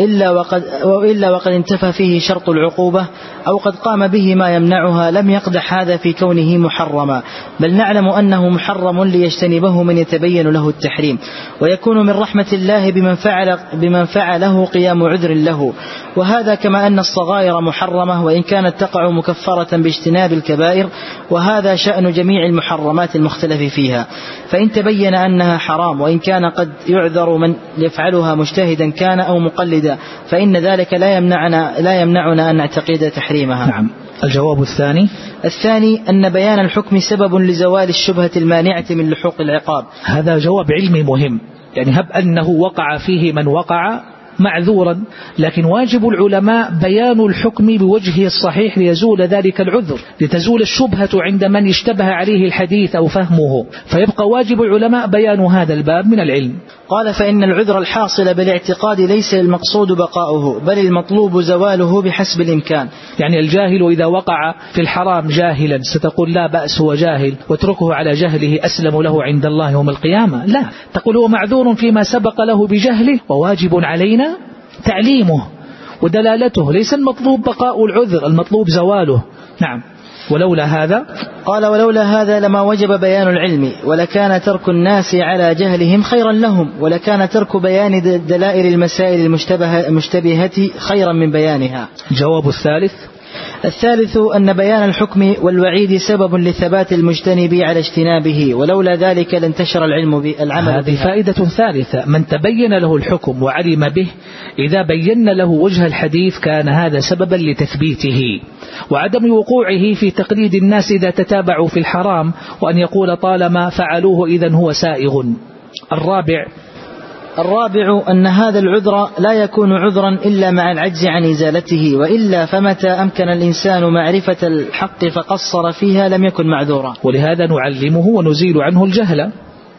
إلا وقد انتفى فيه شرط العقوبة أو قد قام به ما يمنعها لم يقدح هذا في كونه محرما، بل نعلم أنه محرم ليجتنبه من يتبين له التحريم، ويكون من رحمة الله بمن فعله قيام عذر له. وهذا كما أن الصغائر محرمة وإن كانت تقع مكفرة باجتناب الكبائر، وهذا شأن جميع المحرمات المختلف فيها. فإن تبين أنها حرام وإن كان قد يعذر من يفعلها مجتهدا كان أو مقلدا، فإن ذلك لا يمنعنا أن نعتقد تحريمها. نعم. الجواب الثاني أن بيان الحكم سبب لزوال الشبهة المانعة من لحوق العقاب. هذا جواب علمي مهم، يعني هب أنه وقع فيه من وقع معذورا، لكن واجب العلماء بيان الحكم بوجهه الصحيح ليزول ذلك العذر، لتزول الشبهة عند من اشتبه عليه الحديث أو فهمه، فيبقى واجب العلماء بيان هذا الباب من العلم. قال فإن العذر الحاصل بالاعتقاد ليس المقصود بقاؤه بل المطلوب زواله بحسب الإمكان. يعني الجاهل إذا وقع في الحرام جاهلا ستقول لا بأس هو جاهل واتركه على جهله أسلم له عند الله يوم القيامة؟ لا، تقول هو معذور فيما سبق له بجهله وواجب علينا تعليمه ودلالته، ليس المطلوب بقاء العذر، المطلوب زواله. نعم. ولولا هذا قال ولولا هذا لما وجب بيان العلم، ولكان ترك الناس على جهلهم خيرا لهم، ولكان ترك بيان دلائل المسائل المشتبهة خيرا من بيانها. جواب الثالث أن بيان الحكم والوعيد سبب لثبات المجتنب على اجتنابه، ولولا ذلك لانتشر العمل. هذه فائدة ثالثة، من تبين له الحكم وعلم به إذا بينا له وجه الحديث كان هذا سببا لتثبيته وعدم وقوعه في تقليد الناس إذا تتابعوا في الحرام، وأن يقول طالما فعلوه إذن هو سائغ. الرابع أن هذا العذر لا يكون عذرا إلا مع العجز عن إزالته، وإلا فمتى أمكن الإنسان معرفة الحق فقصر فيها لم يكن معذورا، ولهذا نعلمه ونزيل عنه الجهل.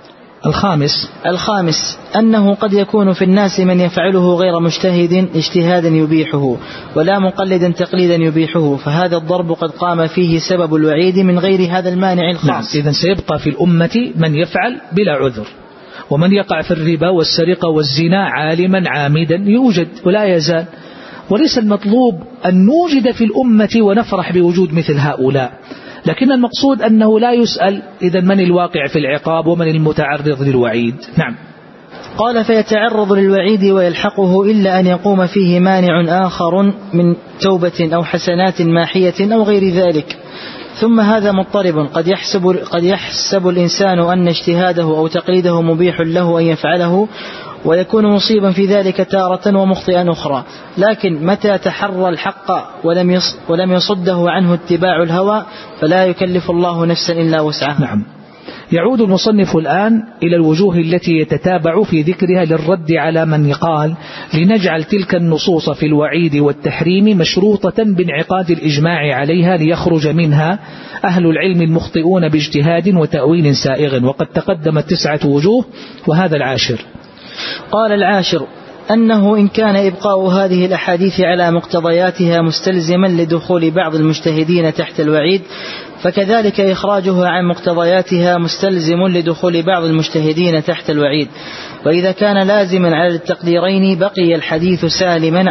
الخامس أنه قد يكون في الناس من يفعله غير مجتهد اجتهادا يبيحه ولا مقلدا تقليدا يبيحه، فهذا الضرب قد قام فيه سبب الوعيد من غير هذا المانع الخاص. نعم. إذن سيبقى في الأمة من يفعل بلا عذر، ومن يقع في الربا والسرقة والزنا عالما عامدا يوجد ولا يزال، وليس المطلوب أن نوجد في الأمة ونفرح بوجود مثل هؤلاء، لكن المقصود أنه لا يسأل إذن من الواقع في العقاب ومن المتعرض للوعيد. نعم. قال فيتعرض للوعيد ويلحقه إلا أن يقوم فيه مانع آخر من توبة أو حسنات ماحية أو غير ذلك. ثم هذا مضطرب قد يحسب الإنسان أن اجتهاده أو تقليده مبيح له أن يفعله ويكون مصيبا في ذلك تارة ومخطئا أخرى، لكن متى تحرى الحق ولم يصده عنه اتباع الهوى فلا يكلف الله نفسا إلا وسعها. نعم. يعود المصنف الآن إلى الوجوه التي يتتابع في ذكرها للرد على من قال لنجعل تلك النصوص في الوعيد والتحريم مشروطة بانعقاد الإجماع عليها ليخرج منها أهل العلم المخطئون باجتهاد وتأويل سائغ، وقد تقدمت 9 وجوه وهذا العاشر. قال العاشر أنه إن كان إبقاء هذه الأحاديث على مقتضياتها مستلزما لدخول بعض المجتهدين تحت الوعيد، فكذلك إخراجها عن مقتضياتها مستلزم لدخول بعض المجتهدين تحت الوعيد. وإذا كان لازما على التقديرين بقي الحديث سالما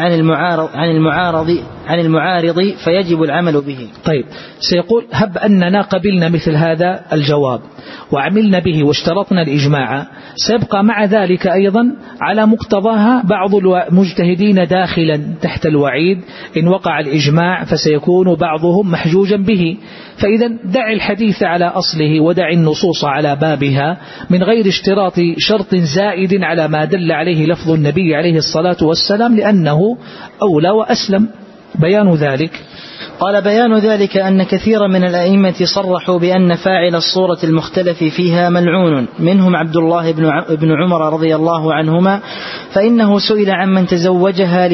عن المعارض فيجب العمل به. طيب، سيقول هب أننا قبلنا مثل هذا الجواب وعملنا به واشترطنا الإجماع، سيبقى مع ذلك أيضا على مقتضاها بعض المجتهدين داخلا تحت الوعيد إن وقع الإجماع، فسيكون بعضهم محجوجا به. فإذا دع الحديث على أصله ودع النصوص على بابها من غير اشتراط شرط زائد على ما دل عليه لفظ النبي عليه الصلاة والسلام، لأنه أولى وأسلم. بيان ذلك، قال بيان ذلك أن كثيرا من الأئمة صرحوا بأن فاعل الصورة المختلف فيها ملعون، منهم عبد الله بن عمر رضي الله عنهما، فإنه سئل عمن تزوجها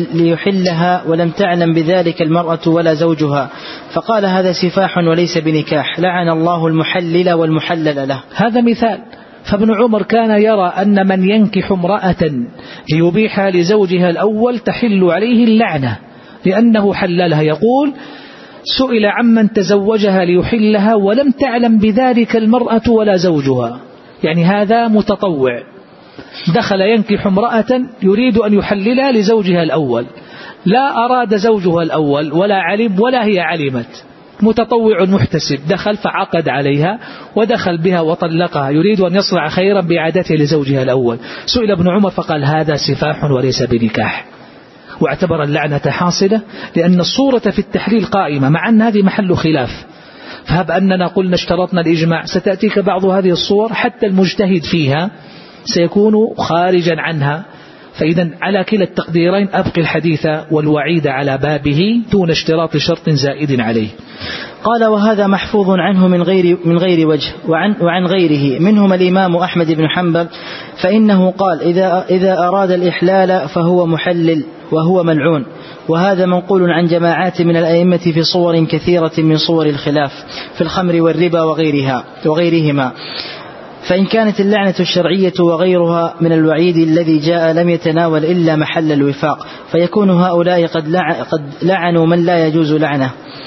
ليحلها ولم تعلم بذلك المرأة ولا زوجها، فقال هذا سفاح وليس بنكاح، لعن الله المحلل والمحلل له. هذا مثال. فابن عمر كان يرى أن من ينكح امرأة ليبيحها لزوجها الأول تحل عليه اللعنة لأنه حللها. يقول سئل عمن تزوجها ليحلها ولم تعلم بذلك المرأة ولا زوجها، يعني هذا متطوع دخل ينكح امرأة يريد أن يحللها لزوجها الأول، لا أراد زوجها الأول ولا علم ولا هي علمت، متطوع محتسب دخل فعقد عليها ودخل بها وطلقها يريد أن يصنع خيرا بإعادته لزوجها الأول. سئل ابن عمر فقال هذا سفاح وليس بنكاح، واعتبر اللعنة حاصلة لأن الصورة في التحليل قائمة، مع أن هذه محل خلاف. فهب أننا قلنا اشترطنا الإجماع، ستأتيك بعض هذه الصور حتى المجتهد فيها سيكون خارجا عنها. فإذا على كلا التقديرين أبقي الحديث والوعيد على بابه دون اشتراط شرط زائد عليه. قال وهذا محفوظ عنه من غير وجه وعن غيره، منهم الإمام أحمد بن حنبل، فإنه قال إذا أراد الإحلال فهو محلل وهو ملعون، وهذا منقول عن جماعات من الأئمة في صور كثيرة من صور الخلاف في الخمر والربا وغيرهما. فإن كانت اللعنة الشرعية وغيرها من الوعيد الذي جاء لم يتناول إلا محل الوفاق، فيكون هؤلاء قد لعنوا من لا يجوز لعنه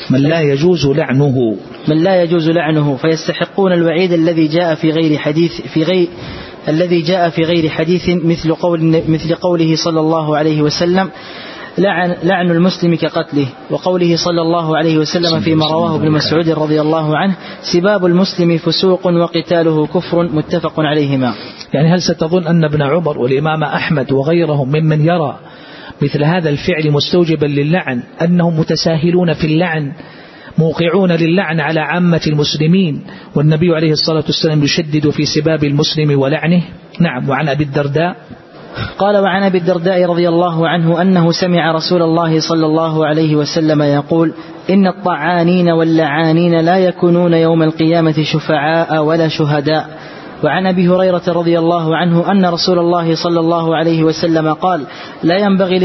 من لا يجوز لعنه فيستحقون الوعيد الذي جاء في غير حديث مثل قوله صلى الله عليه وسلم لعن المسلم كقتله، وقوله صلى الله عليه وسلم فيما رواه ابن مسعود رضي الله عنه سباب المسلم فسوق وقتاله كفر، متفق عليهما. يعني هل ستظن أن ابن عمر والإمام أحمد وغيرهم ممن يرى مثل هذا الفعل مستوجبا للعن أنهم متساهلون في اللعن موقعون للعن على عامة المسلمين، والنبي عليه الصلاة والسلام يشدد في سباب المسلم ولعنه؟ نعم. وعن أبي الدرداء قال وعن أبي الدرداء رضي الله عنه أنه سمع رسول الله صلى الله عليه وسلم يقول إن الطعانين واللعانين لا يكونون يوم القيامة شفعاء ولا شهداء. وعن أبي هريرة رضي الله عنه أن رسول الله صلى الله عليه وسلم قال لا ينبغي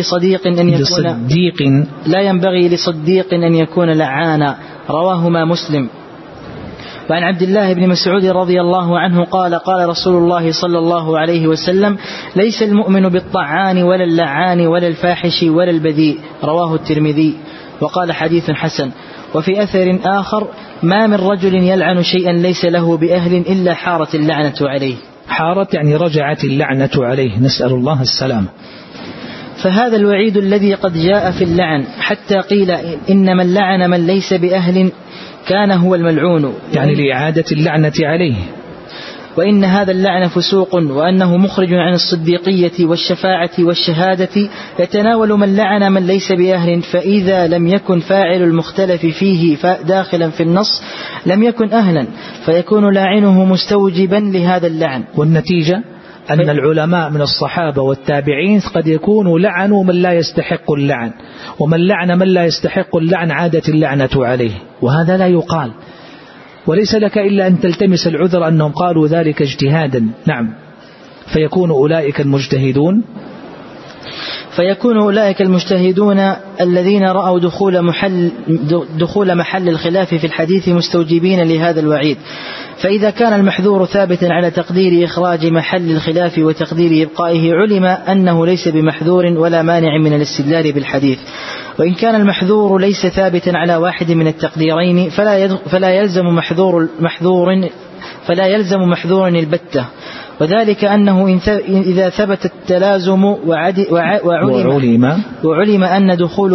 لصديق أن يكون لعانا، رواهما مسلم. وعن عبد الله بن مسعود رضي الله عنه قال قال رسول الله صلى الله عليه وسلم ليس المؤمن بالطعان ولا اللعان ولا الفاحش ولا البذيء، رواه الترمذي، وقال حديث حسن. وفي أثر آخر ما من رجل يلعن شيئا ليس له بأهل إلا حارت اللعنة عليه. حارت يعني رجعت اللعنة عليه، نسأل الله السلام. فهذا الوعيد الذي قد جاء في اللعن حتى قيل إن من لعن من ليس بأهل كان هو الملعون، يعني لإعادة اللعنة عليه. وإن هذا اللعن فسوق وأنه مخرج عن الصديقية والشفاعة والشهادة، يتناول من لعن من ليس بأهل، فإذا لم يكن فاعل المختلف فيه داخلا في النص لم يكن أهلا، فيكون لاعنه مستوجبا لهذا اللعن. والنتيجة أن العلماء من الصحابة والتابعين قد يكونوا لعنوا من لا يستحق اللعن، ومن لعن من لا يستحق اللعن عادت اللعنة عليه، وهذا لا يقال، وليس لك إلا أن تلتمس العذر أنهم قالوا ذلك اجتهادا. نعم. فيكون أولئك المجتهدون الذين رأوا دخول محل الخلاف في الحديث مستوجبين لهذا الوعيد. فإذا كان المحذور ثابتا على تقدير إخراج محل الخلاف وتقدير إبقائه علم أنه ليس بمحذور ولا مانع من الاستدلال بالحديث. وإن كان المحذور ليس ثابتا على واحد من التقديرين فلا يلزم محذور البتة، وذلك أنه إذا ثبت التلازم وعلم أن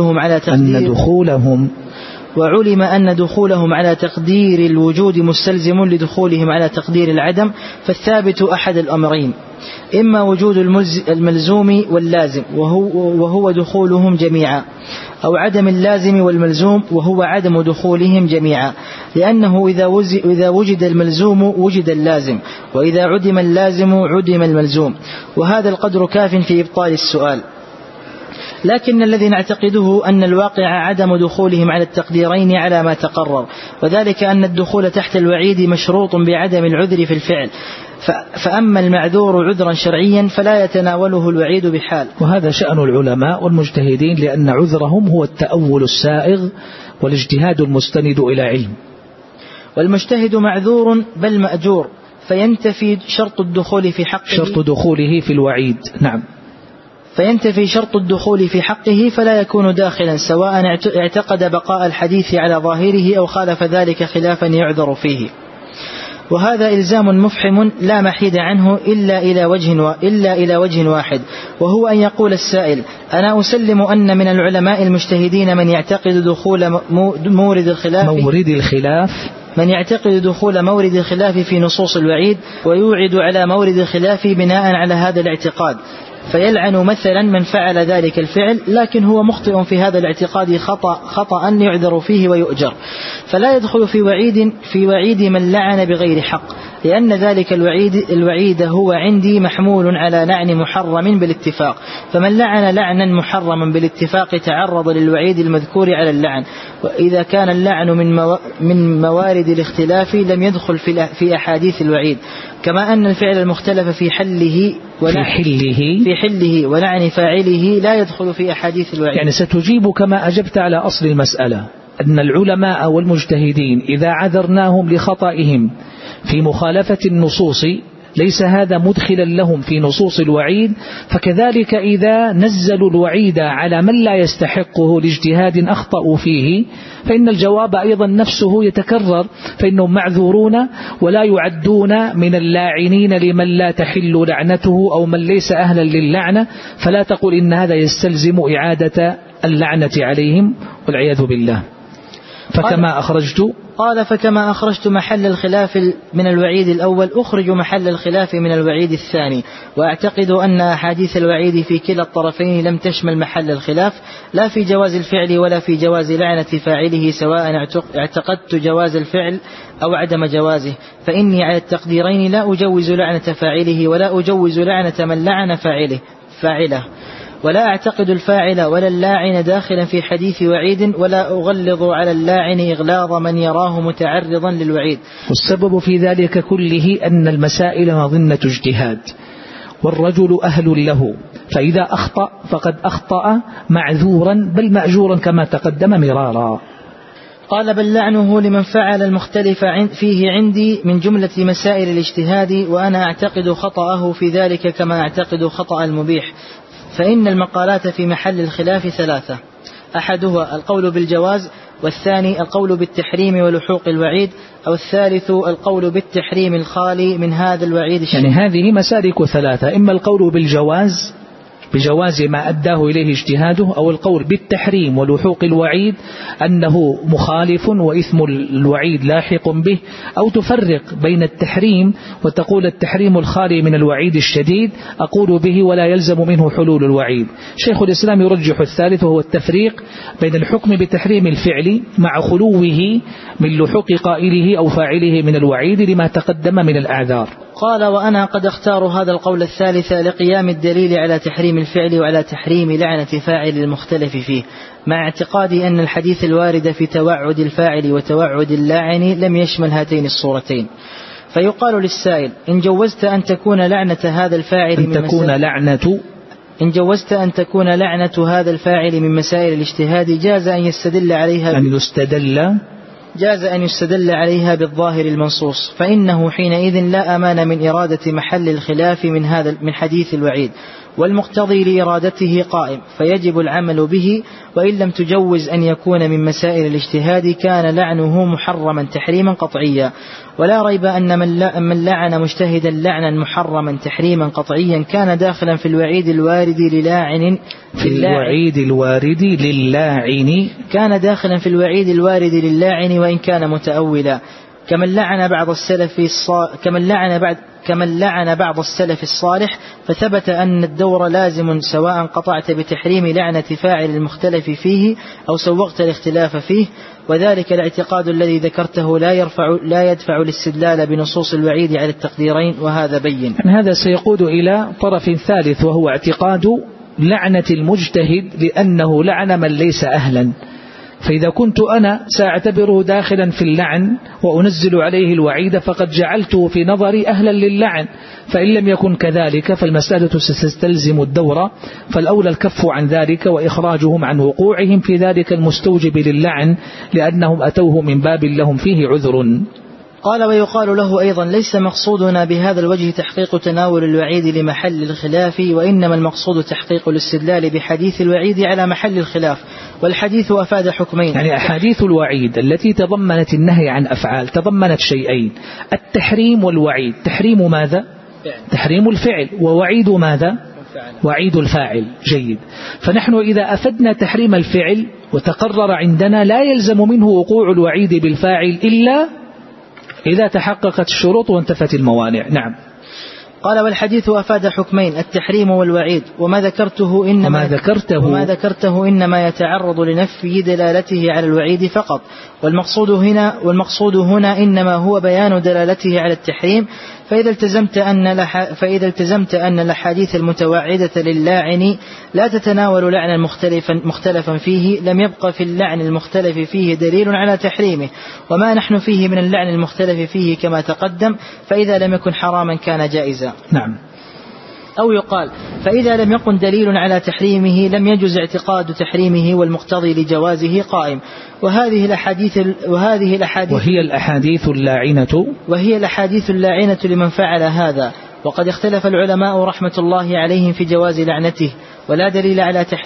دخولهم على تقدير الوجود مستلزم لدخولهم على تقدير العدم، فالثابت أحد الأمرين: إما وجود الملزوم واللازم وهو دخولهم جميعا، أو عدم اللازم والملزوم وهو عدم دخولهم جميعا، لأنه إذا وجد الملزوم وجد اللازم، وإذا عدم اللازم عدم الملزوم، وهذا القدر كاف في إبطال السؤال. لكن الذي نعتقده أن الواقع عدم دخولهم على التقديرين على ما تقرر، وذلك أن الدخول تحت الوعيد مشروط بعدم العذر في الفعل، فأما المعذور عذرا شرعيا فلا يتناوله الوعيد بحال. وهذا شأن العلماء والمجتهدين، لأن عذرهم هو التأول السائغ والاجتهاد المستند إلى علم. والمجتهد معذور بل مأجور، فينتفي شرط الدخول في حقه، شرط دخوله في الوعيد. نعم. فينتفي شرط الدخول في حقه فلا يكون داخلا، سواء اعتقد بقاء الحديث على ظاهره أو خالف ذلك خلافا يعذر فيه. وهذا إلزام مفحم لا محيد عنه إلا إلى وجه واحد، وهو أن يقول السائل: أنا أسلم أن من العلماء المجتهدين من يعتقد دخول مورد الخلاف في نصوص الوعيد، ويوعد على مورد الخلاف بناء على هذا الاعتقاد، فيلعن مثلا من فعل ذلك الفعل، لكن هو مخطئ في هذا الاعتقاد خطأ يعذر فيه ويؤجر، فلا يدخل في وعيد من لعن بغير حق، لأن ذلك الوعيد هو عندي محمول على لعن محرم بالاتفاق، فمن لعن لعنا محرما بالاتفاق تعرض للوعيد المذكور على اللعن. وإذا كان اللعن من موارد الاختلاف لم يدخل في أحاديث الوعيد، كما أن الفعل المختلف في حله ولعن فاعله لا يدخل في أحاديث الوعيد. يعني ستجيب كما أجبت على أصل المسألة، أن العلماء والمجتهدين إذا عذرناهم لخطئهم في مخالفة النصوص ليس هذا مدخلا لهم في نصوص الوعيد، فكذلك إذا نزلوا الوعيد على من لا يستحقه لاجتهاد أخطأوا فيه، فإن الجواب أيضا نفسه يتكرر، فإنهم معذورون ولا يعدون من اللاعنين لمن لا تحل لعنته أو من ليس أهلا للعنة، فلا تقل إن هذا يستلزم إعادة اللعنة عليهم والعياذ بالله. فكما أخرجت محل الخلاف من الوعيد الأول أخرج محل الخلاف من الوعيد الثاني، وأعتقد أن أحاديث الوعيد في كلا الطرفين لم تشمل محل الخلاف، لا في جواز الفعل ولا في جواز لعنة فاعله، سواء اعتقدت جواز الفعل أو عدم جوازه، فإني على التقديرين لا أجوز لعنة فاعله ولا أجوز لعنة من لعن فاعله، ولا أعتقد الفاعل ولا اللاعن داخلا في حديث وعيد، ولا أغلظ على اللاعن إغلاظ من يراه متعرضا للوعيد. والسبب في ذلك كله أن المسائل مظنة اجتهاد، والرجل أهل له، فإذا أخطأ فقد أخطأ معذورا بل مأجورا كما تقدم مرارا. قال: بل لعنه لمن فعل المختلف فيه عندي من جملة مسائل الاجتهاد، وأنا أعتقد خطأه في ذلك كما أعتقد خطأ المبيح، فإن المقالات في محل الخلاف ثلاثة: أحدها القول بالجواز، والثاني القول بالتحريم ولحوق الوعيد، أو الثالث القول بالتحريم الخالي من هذا الوعيد الشديد. يعني هذه مسالك ثلاثة: إما القول بالجواز بجواز ما أداه إليه اجتهاده، أو القول بالتحريم ولحوق الوعيد أنه مخالف وإثم الوعيد لاحق به، أو تفرق بين التحريم وتقول التحريم الخالي من الوعيد الشديد أقول به ولا يلزم منه حلول الوعيد. شيخ الإسلام يرجح الثالث وهو التفريق بين الحكم بتحريم الفعل مع خلوه من لحوق قائله أو فاعله من الوعيد لما تقدم من الأعذار. قال: وأنا قد أختار هذا القول الثالث لقيام الدليل على تحريم الفعل وعلى تحريم لعنة فاعل المختلف فيه، مع اعتقادي أن الحديث الوارد في توعد الفاعل وتوعد اللاعن لم يشمل هاتين الصورتين. فيقال للسائل: إن جوزت أن تكون لعنة هذا الفاعل إن جوزت أن تكون لعنة هذا الفاعل من مسائل الاجتهاد جاز أن يستدل عليها بالظاهر المنصوص، فإنه حينئذ لا أمان من إرادة محل الخلاف من حديث الوعيد، والمقتضي لإرادته قائم، فيجب العمل به. وإن لم تجوز أن يكون من مسائل الاجتهاد كان لعنه محرما تحريما قطعيا. ولا ريب أن من لعن مجتهدا لعنا محرما تحريما قطعيا كان داخلا في الوعيد الوارد للاعن كان داخلا في الوعيد الوارد للاعن وإن كان متأولا، كمن لعن بعض السلف الصالح فثبت أن الدور لازم سواء قطعت بتحريم لعنة فاعل المختلف فيه أو سوغت الاختلاف فيه، وذلك الاعتقاد الذي ذكرته لا يدفع الاستدلال بنصوص الوعيد على التقديرين، وهذا بين. هذا سيقود إلى طرف ثالث وهو اعتقاد لعنة المجتهد لأنه لعن من ليس أهلا. فإذا كنت أنا سأعتبره داخلا في اللعن وأنزل عليه الوعيد فقد جعلته في نظري أهلا للعن، فإن لم يكن كذلك فالمسألة ستستلزم الدورة، فالأولى الكف عن ذلك وإخراجهم عن وقوعهم في ذلك المستوجب للعن لأنهم أتوه من باب لهم فيه عذر. قال: ويقال له أيضا: ليس مقصودنا بهذا الوجه تحقيق تناول الوعيد لمحل الخلاف، وإنما المقصود تحقيق الاستدلال بحديث الوعيد على محل الخلاف، والحديث أفاد حكمين. يعني أحاديث الوعيد التي تضمنت النهي عن أفعال تضمنت شيئين: التحريم والوعيد. تحريم ماذا؟ تحريم الفعل، ووعيد ماذا؟ وعيد الفاعل. جيد. فنحن إذا أفدنا تحريم الفعل وتقرر عندنا لا يلزم منه وقوع الوعيد بالفاعل إلا إذا تحققت الشروط وانتفت الموانع. نعم. قال: والحديث أفاد حكمين: التحريم والوعيد، وما ذكرته إنما يتعرض لنفي دلالته على الوعيد فقط، والمقصود هنا إنما هو بيان دلالته على التحريم. فإذا التزمت أن الأحاديث المتوعدة للاعن لا تتناول لعنا مختلفا فيه لم يبقى في اللعن المختلف فيه دليل على تحريمه، وما نحن فيه من اللعن المختلف فيه كما تقدم، فإذا لم يكن حراما كان جائزا. نعم. أو يقال: فإذا لم يكن دليل على تحريمه لم يجز اعتقاد تحريمه، والمقتضي لجوازه قائم. وهي الأحاديث اللاعنة لمن فعل هذا. وقد اختلف العلماء رحمة الله عليهم في جواز لعنته، ولا دليل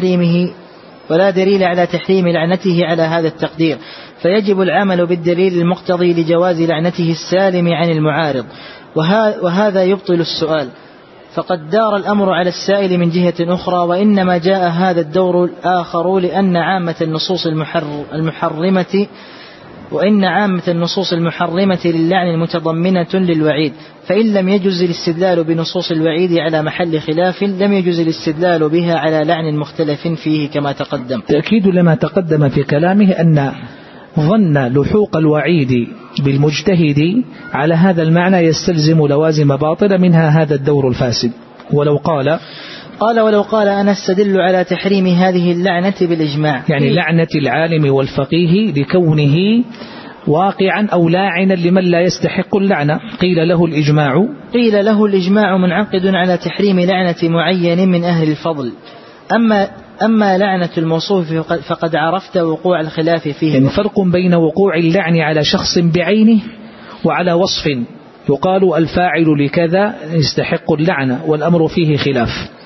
على تحريم لعنته على هذا التقدير، فيجب العمل بالدليل المقتضي لجواز لعنته السالم عن المعارض، وهذا يبطل السؤال. فقد دار الأمر على السائل من جهة أخرى، وإنما جاء هذا الدور الآخر لأن عامة النصوص المحرمة للعن متضمنة للوعيد، فإن لم يجز الاستدلال بنصوص الوعيد على محل خلاف لم يجز الاستدلال بها على لعن مختلف فيه كما تقدم. تأكيد لما تقدم في كلامه أن ظن لحوق الوعيد بالمجتهد على هذا المعنى يستلزم لوازم باطلة، منها هذا الدور الفاسد. ولو قال أنا استدل على تحريم هذه اللعنة بالإجماع، يعني لعنة العالم والفقيه لكونه واقعا أو لاعنا لمن لا يستحق اللعنة، قيل له الإجماع منعقد على تحريم لعنة معين من أهل الفضل. أما لعنة الموصوف فقد عرفت وقوع الخلاف فيه. يعني فرق بين وقوع اللعن على شخص بعينه وعلى وصف يقال الفاعل لكذا يستحق اللعنة، والأمر فيه خلاف.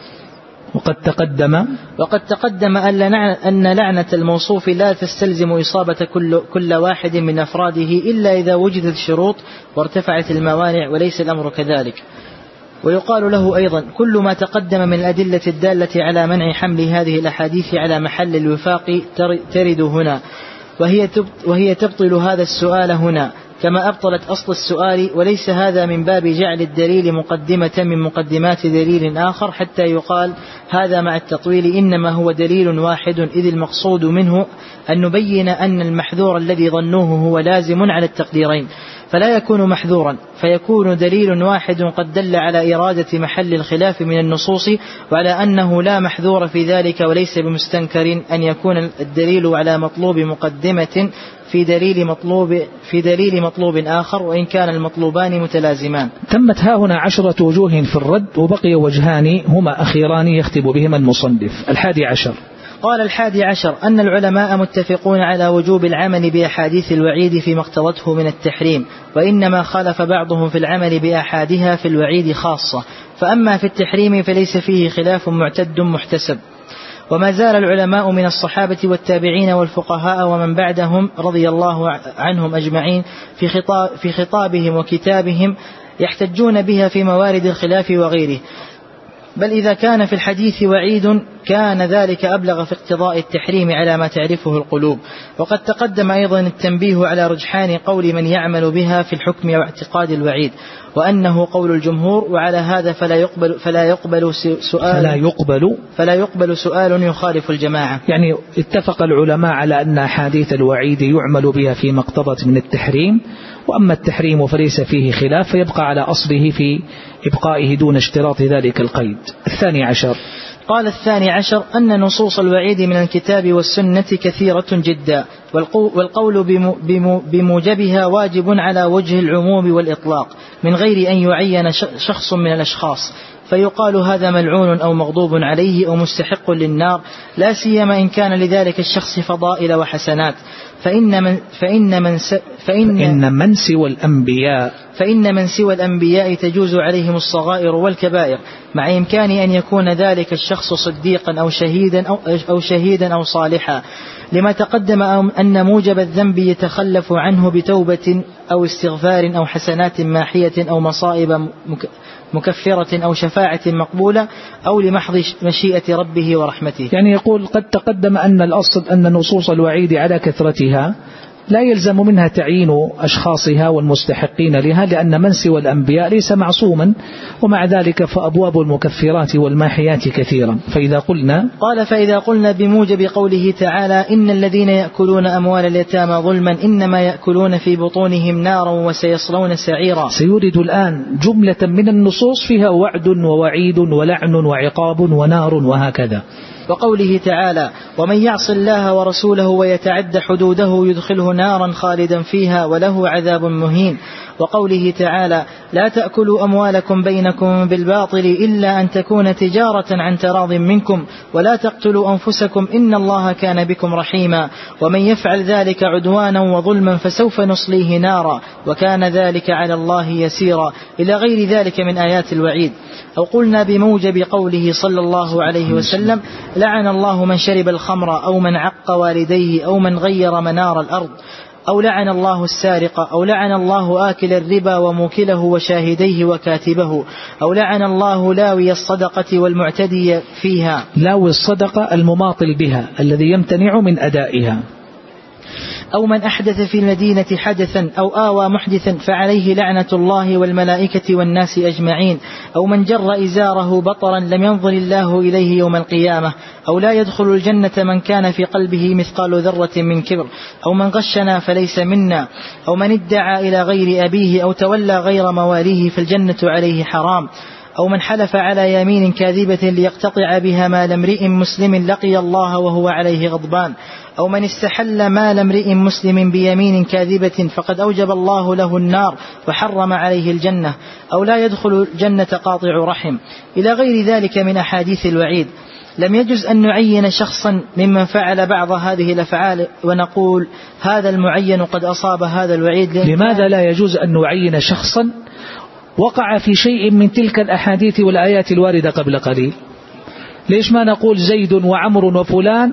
وقد تقدم أن لعنة الموصوف لا تستلزم إصابة كل واحد من أفراده إلا إذا وجدت الشروط وارتفعت الموانع، وليس الأمر كذلك. ويقال له أيضا كل ما تقدم من الأدلة الدالة على منع حمل هذه الأحاديث على محل الوفاق ترد هنا، وهي تبطل هذا السؤال هنا كما أبطلت أصل السؤال، وليس هذا من باب جعل الدليل مقدمة من مقدمات دليل آخر حتى يقال هذا مع التطويل، إنما هو دليل واحد، إذ المقصود منه أن نبين أن المحذور الذي ظنوه هو لازم على التقديرين، فلا يكون محذورا، فيكون دليل واحد قد دل على إرادة محل الخلاف من النصوص، وعلى أنه لا محذور في ذلك، وليس بمستنكر أن يكون الدليل على مطلوب مقدمة في دليل مطلوب آخر، وإن كان المطلوبان متلازمان. تمت هاهنا 10 وجوه في الرد، وبقي وجهان هما أخيران يختم بهما المصنف. 11 قال 11 أن العلماء متفقون على وجوب العمل بأحاديث الوعيد فيما اقتضته من التحريم، وإنما خالف بعضهم في العمل بأحادها في الوعيد خاصة، فأما في التحريم فليس فيه خلاف معتد محتسب. وما زال العلماء من الصحابة والتابعين والفقهاء ومن بعدهم رضي الله عنهم أجمعين في خطابهم وكتابهم يحتجون بها في موارد الخلاف وغيره، بل إذا كان في الحديث وعيد كان ذلك أبلغ في اقتضاء التحريم على ما تعرفه القلوب. وقد تقدم أيضا التنبيه على رجحان قول من يعمل بها في الحكم واعتقاد الوعيد، وأنه قول الجمهور، وعلى هذا فلا يقبل سؤال يخالف الجماعة. يعني اتفق العلماء على أن أحاديث الوعيد يعمل بها فيما اقتضت من التحريم، وأما التحريم فليس فيه خلاف، فيبقى على أصله في إبقائه دون اشتراط ذلك القيد. 12 قال 12 أن نصوص الوعيد من الكتاب والسنة كثيرة جدا، والقول بموجبها واجب على وجه العموم والإطلاق من غير أن يعين شخص من الأشخاص، فيقال هذا ملعون أو مغضوب عليه أو مستحق للنار، لا سيما إن كان لذلك الشخص فضائل وحسنات، فإن من سوى الأنبياء تجوز عليهم الصغائر والكبائر، مع إمكان أن يكون ذلك الشخص صديقا أو شهيدا أو صالحا، لما تقدم أن موجب الذنب يتخلف عنه بتوبة أو استغفار أو حسنات ماحية أو مصائب مكفرة أو شفاعة مقبولة أو لمحض مشيئة ربه ورحمته. يعني يقول قد تقدم أن الأصل أن نصوص الوعيد على كثرتها لا يلزم منها تعيين أشخاصها والمستحقين لها، لأن من سوى الأنبياء ليس معصوما، ومع ذلك فأبواب المكفرات والماحيات كثيرا. فإذا قلنا بموجب قوله تعالى إن الذين يأكلون أموال اليتامى ظلما إنما يأكلون في بطونهم نارا وسيصلون سعيرا، سيورد الآن جملة من النصوص فيها وعد ووعيد ولعن وعقاب ونار وهكذا. وقوله تعالى ومن يعص الله ورسوله ويتعد حدوده يدخله نارا خالدا فيها وله عذاب مهين. وقوله تعالى لا تأكلوا أموالكم بينكم بالباطل إلا أن تكون تجارة عن تراض منكم ولا تقتلوا أنفسكم إن الله كان بكم رحيما ومن يفعل ذلك عدوانا وظلما فسوف نصليه نارا وكان ذلك على الله يسيرا، إلى غير ذلك من آيات الوعيد. أو قلنا بموجب قوله صلى الله عليه وسلم لعن الله من شرب الخمر أو من عق والديه أو من غير منار الأرض، أو لعن الله السارق، أو لعن الله آكل الربا وموكله وشاهديه وكاتبه، أو لعن الله لاوي الصدقة والمعتدي فيها. لاوي الصدقة المماطل بها الذي يمتنع من أدائها. أو من أحدث في المدينة حدثا أو آوى محدثا فعليه لعنة الله والملائكة والناس أجمعين. أو من جر إزاره بطرا لم ينظر الله إليه يوم القيامة. أو لا يدخل الجنة من كان في قلبه مثقال ذرة من كبر. أو من غشنا فليس منا. أو من ادعى إلى غير أبيه أو تولى غير مواليه فالجنة عليه حرام. أو من حلف على يمين كاذبة ليقتطع بها مال امرئ مسلم لقي الله وهو عليه غضبان. أو من استحل مال امرئ مسلم بيمين كاذبة فقد أوجب الله له النار وحرم عليه الجنة. أو لا يدخل الجنة قاطع رحم، إلى غير ذلك من أحاديث الوعيد. لم يجوز أن نعين شخصا ممن فعل بعض هذه الأفعال ونقول هذا المعين قد أصاب هذا الوعيد. لماذا لا يجوز أن نعين شخصا وقع في شيء من تلك الأحاديث والآيات الواردة قبل قليل؟ ليش ما نقول زيد وعمر وفلان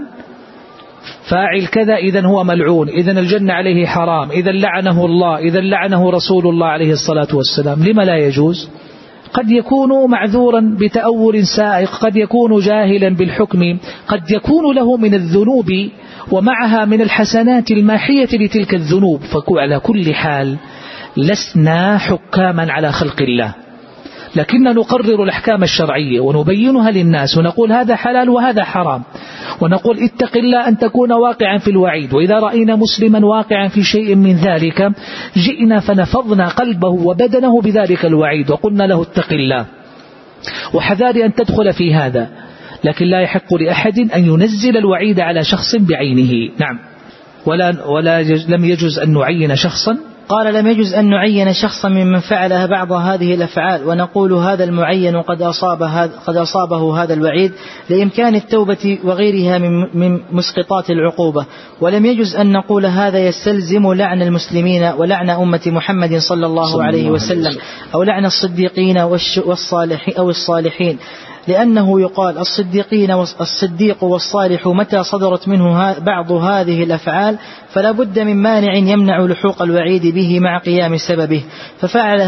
فاعل كذا إذن هو ملعون، إذن الجنة عليه حرام، إذن لعنه الله، إذن لعنه رسول الله عليه الصلاة والسلام؟ لما لا يجوز؟ قد يكون معذورا بتأول سائق، قد يكون جاهلا بالحكم، قد يكون له من الذنوب ومعها من الحسنات الماحية لتلك الذنوب. فعلى كل حال لسنا حكاما على خلق الله، لكن نقرر الأحكام الشرعية ونبينها للناس ونقول هذا حلال وهذا حرام، ونقول اتق الله أن تكون واقعا في الوعيد، وإذا رأينا مسلما واقعا في شيء من ذلك جئنا فنفضنا قلبه وبدنه بذلك الوعيد وقلنا له اتق الله وحذار أن تدخل في هذا. لكن لا يحق لأحد أن ينزل الوعيد على شخص بعينه. نعم. لم يجوز أن نعين شخصا. قال لم يجوز أن نعين شخصا ممن فعل بعض هذه الأفعال، ونقول هذا المعين قد أصابه هذا الوعيد لإمكان التوبة وغيرها من مسقطات العقوبة. ولم يجوز أن نقول هذا يستلزم لعن المسلمين ولعن أمة محمد صلى الله عليه وسلم، أو لعن الصديقين والصالحين، لأنه يقال الصديق والصالح متى صدرت منه بعض هذه الأفعال فلا بد من مانع يمنع لحوق الوعيد به مع قيام سببه. ففعل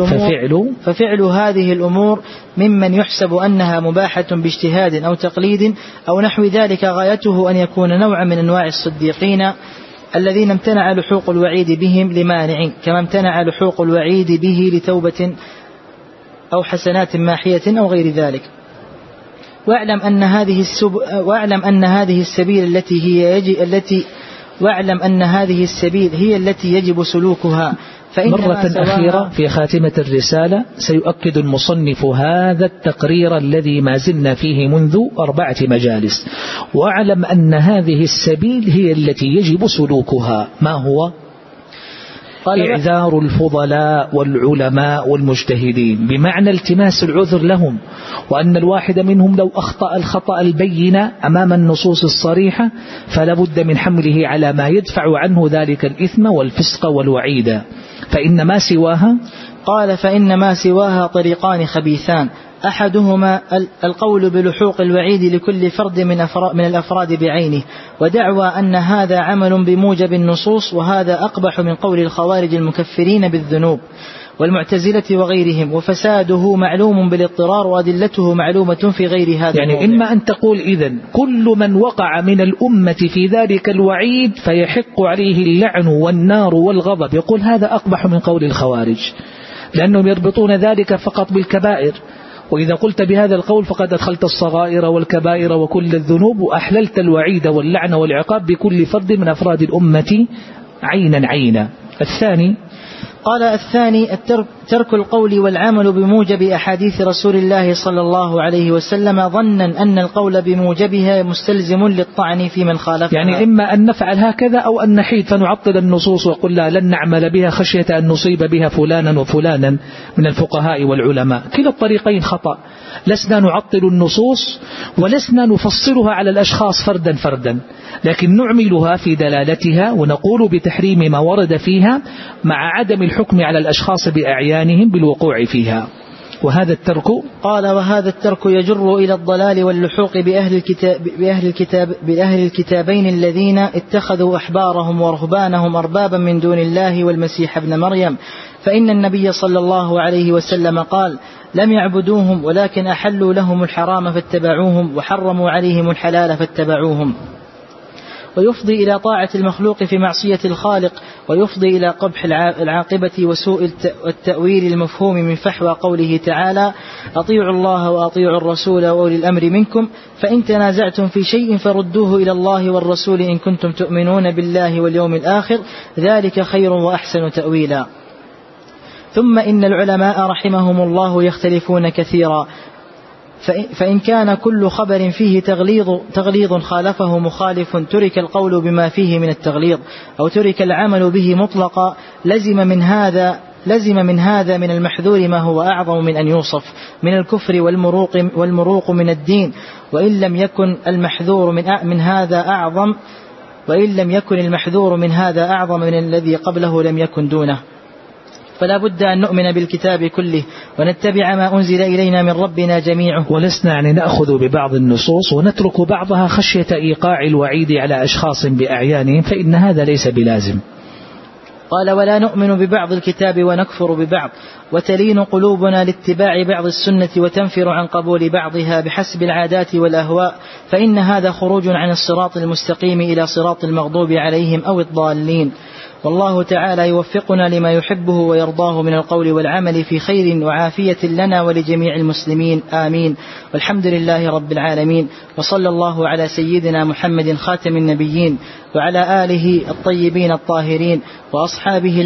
هذه الأمور ممن يحسب أنها مباحة باجتهاد أو تقليد أو نحو ذلك غايته أن يكون نوعا من أنواع الصديقين الذين امتنع لحوق الوعيد بهم لمانع، كما امتنع لحوق الوعيد به لتوبة أو حسنات ماحية أو غير ذلك. واعلم أن هذه السبيل هي التي يجب سلوكها. مرة أخيرة في خاتمة الرسالة سيؤكد المصنف هذا التقرير الذي ما زلنا فيه منذ 4 مجالس. واعلم أن هذه السبيل هي التي يجب سلوكها. ما هو؟ إعذار الفضلاء والعلماء والمجتهدين، بمعنى التماس العذر لهم، وأن الواحد منهم لو أخطأ الخطأ البين أمام النصوص الصريحة فلا بد من حمله على ما يدفع عنه ذلك الإثم والفسق والوعيد. فإن ما سواها طريقان خبيثان، أحدهما القول بلحوق الوعيد لكل فرد من الأفراد بعينه، ودعوى أن هذا عمل بموجب النصوص، وهذا أقبح من قول الخوارج المكفرين بالذنوب والمعتزلة وغيرهم، وفساده معلوم بالاضطرار وأدلته معلومة في غير هذا. يعني إما أن تقول إذن كل من وقع من الأمة في ذلك الوعيد فيحق عليه اللعن والنار والغضب، يقول هذا أقبح من قول الخوارج، لأنهم يربطون ذلك فقط بالكبائر، وإذا قلت بهذا القول فقد أدخلت الصغائر والكبائر وكل الذنوب، وأحللت الوعيد واللعن والعقاب بكل فرد من أفراد الأمة عينا. الثاني ترك القول والعمل بموجب أحاديث رسول الله صلى الله عليه وسلم ظنا أن القول بموجبها مستلزم للطعن في من خالفها. يعني إما أن نفعل هكذا أو أن نحيد فنعطل النصوص وقل لا لن نعمل بها خشية أن نصيب بها فلانا وفلانا من الفقهاء والعلماء. كلا الطريقين خطأ. لسنا نعطل النصوص ولسنا نفصلها على الأشخاص فردا، لكن نعملها في دلالتها ونقول بتحريم ما ورد فيها مع عدم الحكم على الأشخاص بأعيانهم بالوقوع فيها. وهذا الترك يجر إلى الضلال واللحوق بأهل الكتابين الذين اتخذوا أحبارهم ورهبانهم أربابا من دون الله والمسيح ابن مريم، فإن النبي صلى الله عليه وسلم قال لم يعبدوهم ولكن أحلوا لهم الحرام فاتبعوهم وحرموا عليهم الحلال فاتبعوهم. ويفضي إلى طاعة المخلوق في معصية الخالق، ويفضي إلى قبح العاقبة وسوء التأويل المفهوم من فحوى قوله تعالى أطيعوا الله وأطيعوا الرسول وأولي الأمر منكم، فإن تنازعتم في شيء فردوه إلى الله والرسول إن كنتم تؤمنون بالله واليوم الآخر، ذلك خير وأحسن تأويلا. ثم إن العلماء رحمهم الله يختلفون كثيرا، فإن كان كل خبر فيه تغليظ خالفه مخالف ترك القول بما فيه من التغليظ، أو ترك العمل به مطلقا، لزم من هذا من المحذور ما هو أعظم من أن يوصف من الكفر والمروق من الدين، وإن لم يكن المحذور من هذا أعظم من الذي قبله لم يكن دونه. فلا بد أن نؤمن بالكتاب كله ونتبع ما أنزل إلينا من ربنا جميعه، ولسنا نأخذ ببعض النصوص ونترك بعضها خشية إيقاع الوعيد على أشخاص بأعيانهم، فإن هذا ليس بلازم. قال: ولا نؤمن ببعض الكتاب ونكفر ببعض، وتلين قلوبنا لاتباع بعض السنة وتنفر عن قبول بعضها بحسب العادات والأهواء، فإن هذا خروج عن الصراط المستقيم إلى صراط المغضوب عليهم أو الضالين. والله تعالى يوفقنا لما يحبه ويرضاه من القول والعمل في خير وعافية لنا ولجميع المسلمين، آمين. والحمد لله رب العالمين، وصلى الله على سيدنا محمد خاتم النبيين وعلى آله الطيبين الطاهرين وأصحابه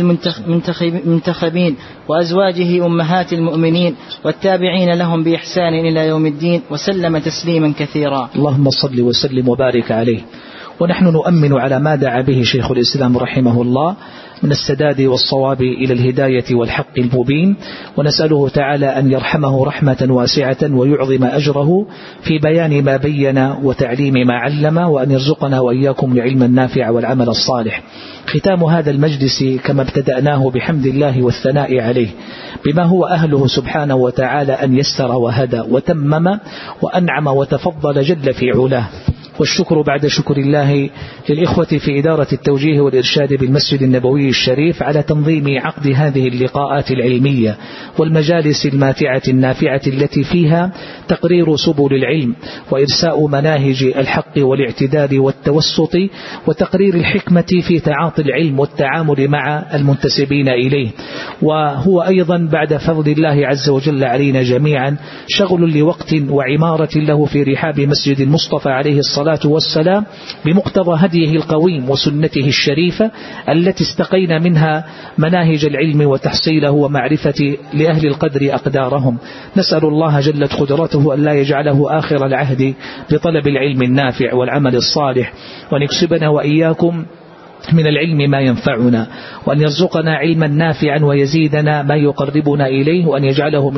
المنتخبين وأزواجه أمهات المؤمنين والتابعين لهم بإحسان إلى يوم الدين، وسلم تسليما كثيرا. اللهم صل وسلم وبارك عليه. ونحن نؤمن على ما دعا به شيخ الإسلام رحمه الله من السداد والصواب إلى الهداية والحق المبين، ونسأله تعالى أن يرحمه رحمة واسعة ويعظم أجره في بيان ما بين وتعليم ما علم، وأن يرزقنا وإياكم العلم النافع والعمل الصالح. ختام هذا المجلس كما ابتدأناه بحمد الله والثناء عليه بما هو أهله سبحانه وتعالى أن يسر وهدى وتمم وأنعم وتفضل جل في علاه، والشكر بعد شكر الله للإخوة في إدارة التوجيه والإرشاد بالمسجد النبوي الشريف على تنظيم عقد هذه اللقاءات العلمية والمجالس الماتعة النافعة التي فيها تقرير سبل العلم وإرساء مناهج الحق والاعتدال والتوسط وتقرير الحكمة في تعاطي العلم والتعامل مع المنتسبين إليه. وهو أيضا بعد فضل الله عز وجل علينا جميعا شغل لوقت وعمارة له في رحاب مسجد المصطفى عليه الصلاة والسلام بمقتضى هديه القويم وسنته الشريفة التي استقينا منها مناهج العلم وتحصيله ومعرفة لأهل القدر أقدارهم. نسأل الله جلت قدرته أن لا يجعله آخر العهد بطلب العلم النافع والعمل الصالح، وأن يكسبنا وإياكم من العلم ما ينفعنا، وأن يرزقنا علما نافعا ويزيدنا ما يقربنا إليه، وأن يجعله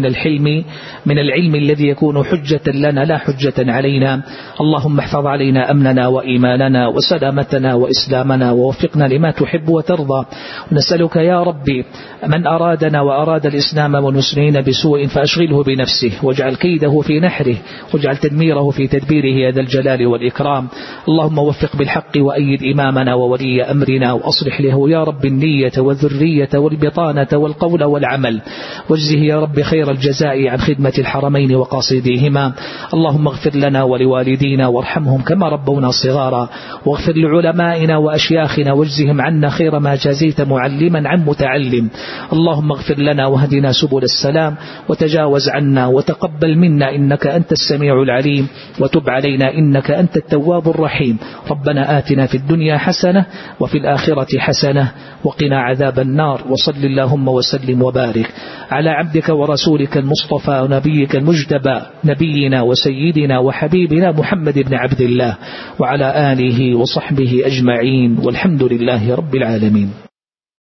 من العلم الذي يكون حجة لنا لا حجة علينا. اللهم احفظ علينا أمننا وإيماننا وسلامتنا وإسلامنا، ووفقنا لما تحب وترضى. ونسألك يا ربي من أرادنا وأراد الإسلام والمسلمين بسوء فأشغله بنفسه، واجعل كيده في نحره، واجعل تدميره في تدبيره يا ذا الجلال والإكرام. اللهم وفق بالحق وأيد إمامنا وولي أمرنا، وأصلح له يا رب النية والذرية والبطانة والقول والعمل، واجزه يا رب خير الجزاء عن خدمة الحرمين وقاصديهما. اللهم اغفر لنا ولوالدينا وارحمهم كما ربونا صغارا، واغفر لعلمائنا وأشياخنا واجزهم عنا خير ما جازيت معلما عن متعلم. اللهم اغفر لنا وهدنا سبل السلام، وتجاوز عنا وتقبل منا إنك أنت السميع العليم، وتب علينا إنك أنت التواب الرحيم. ربنا آتنا في الدنيا حسنة وفي الآخرة حسنة وقنا عذاب النار. وصل اللهم وسلم وبارك على عبدك ورسولك المصطفى ونبيك المجتبى نبينا وسيدنا وحبيبنا محمد بن عبد الله وعلى آله وصحبه أجمعين، والحمد لله رب العالمين.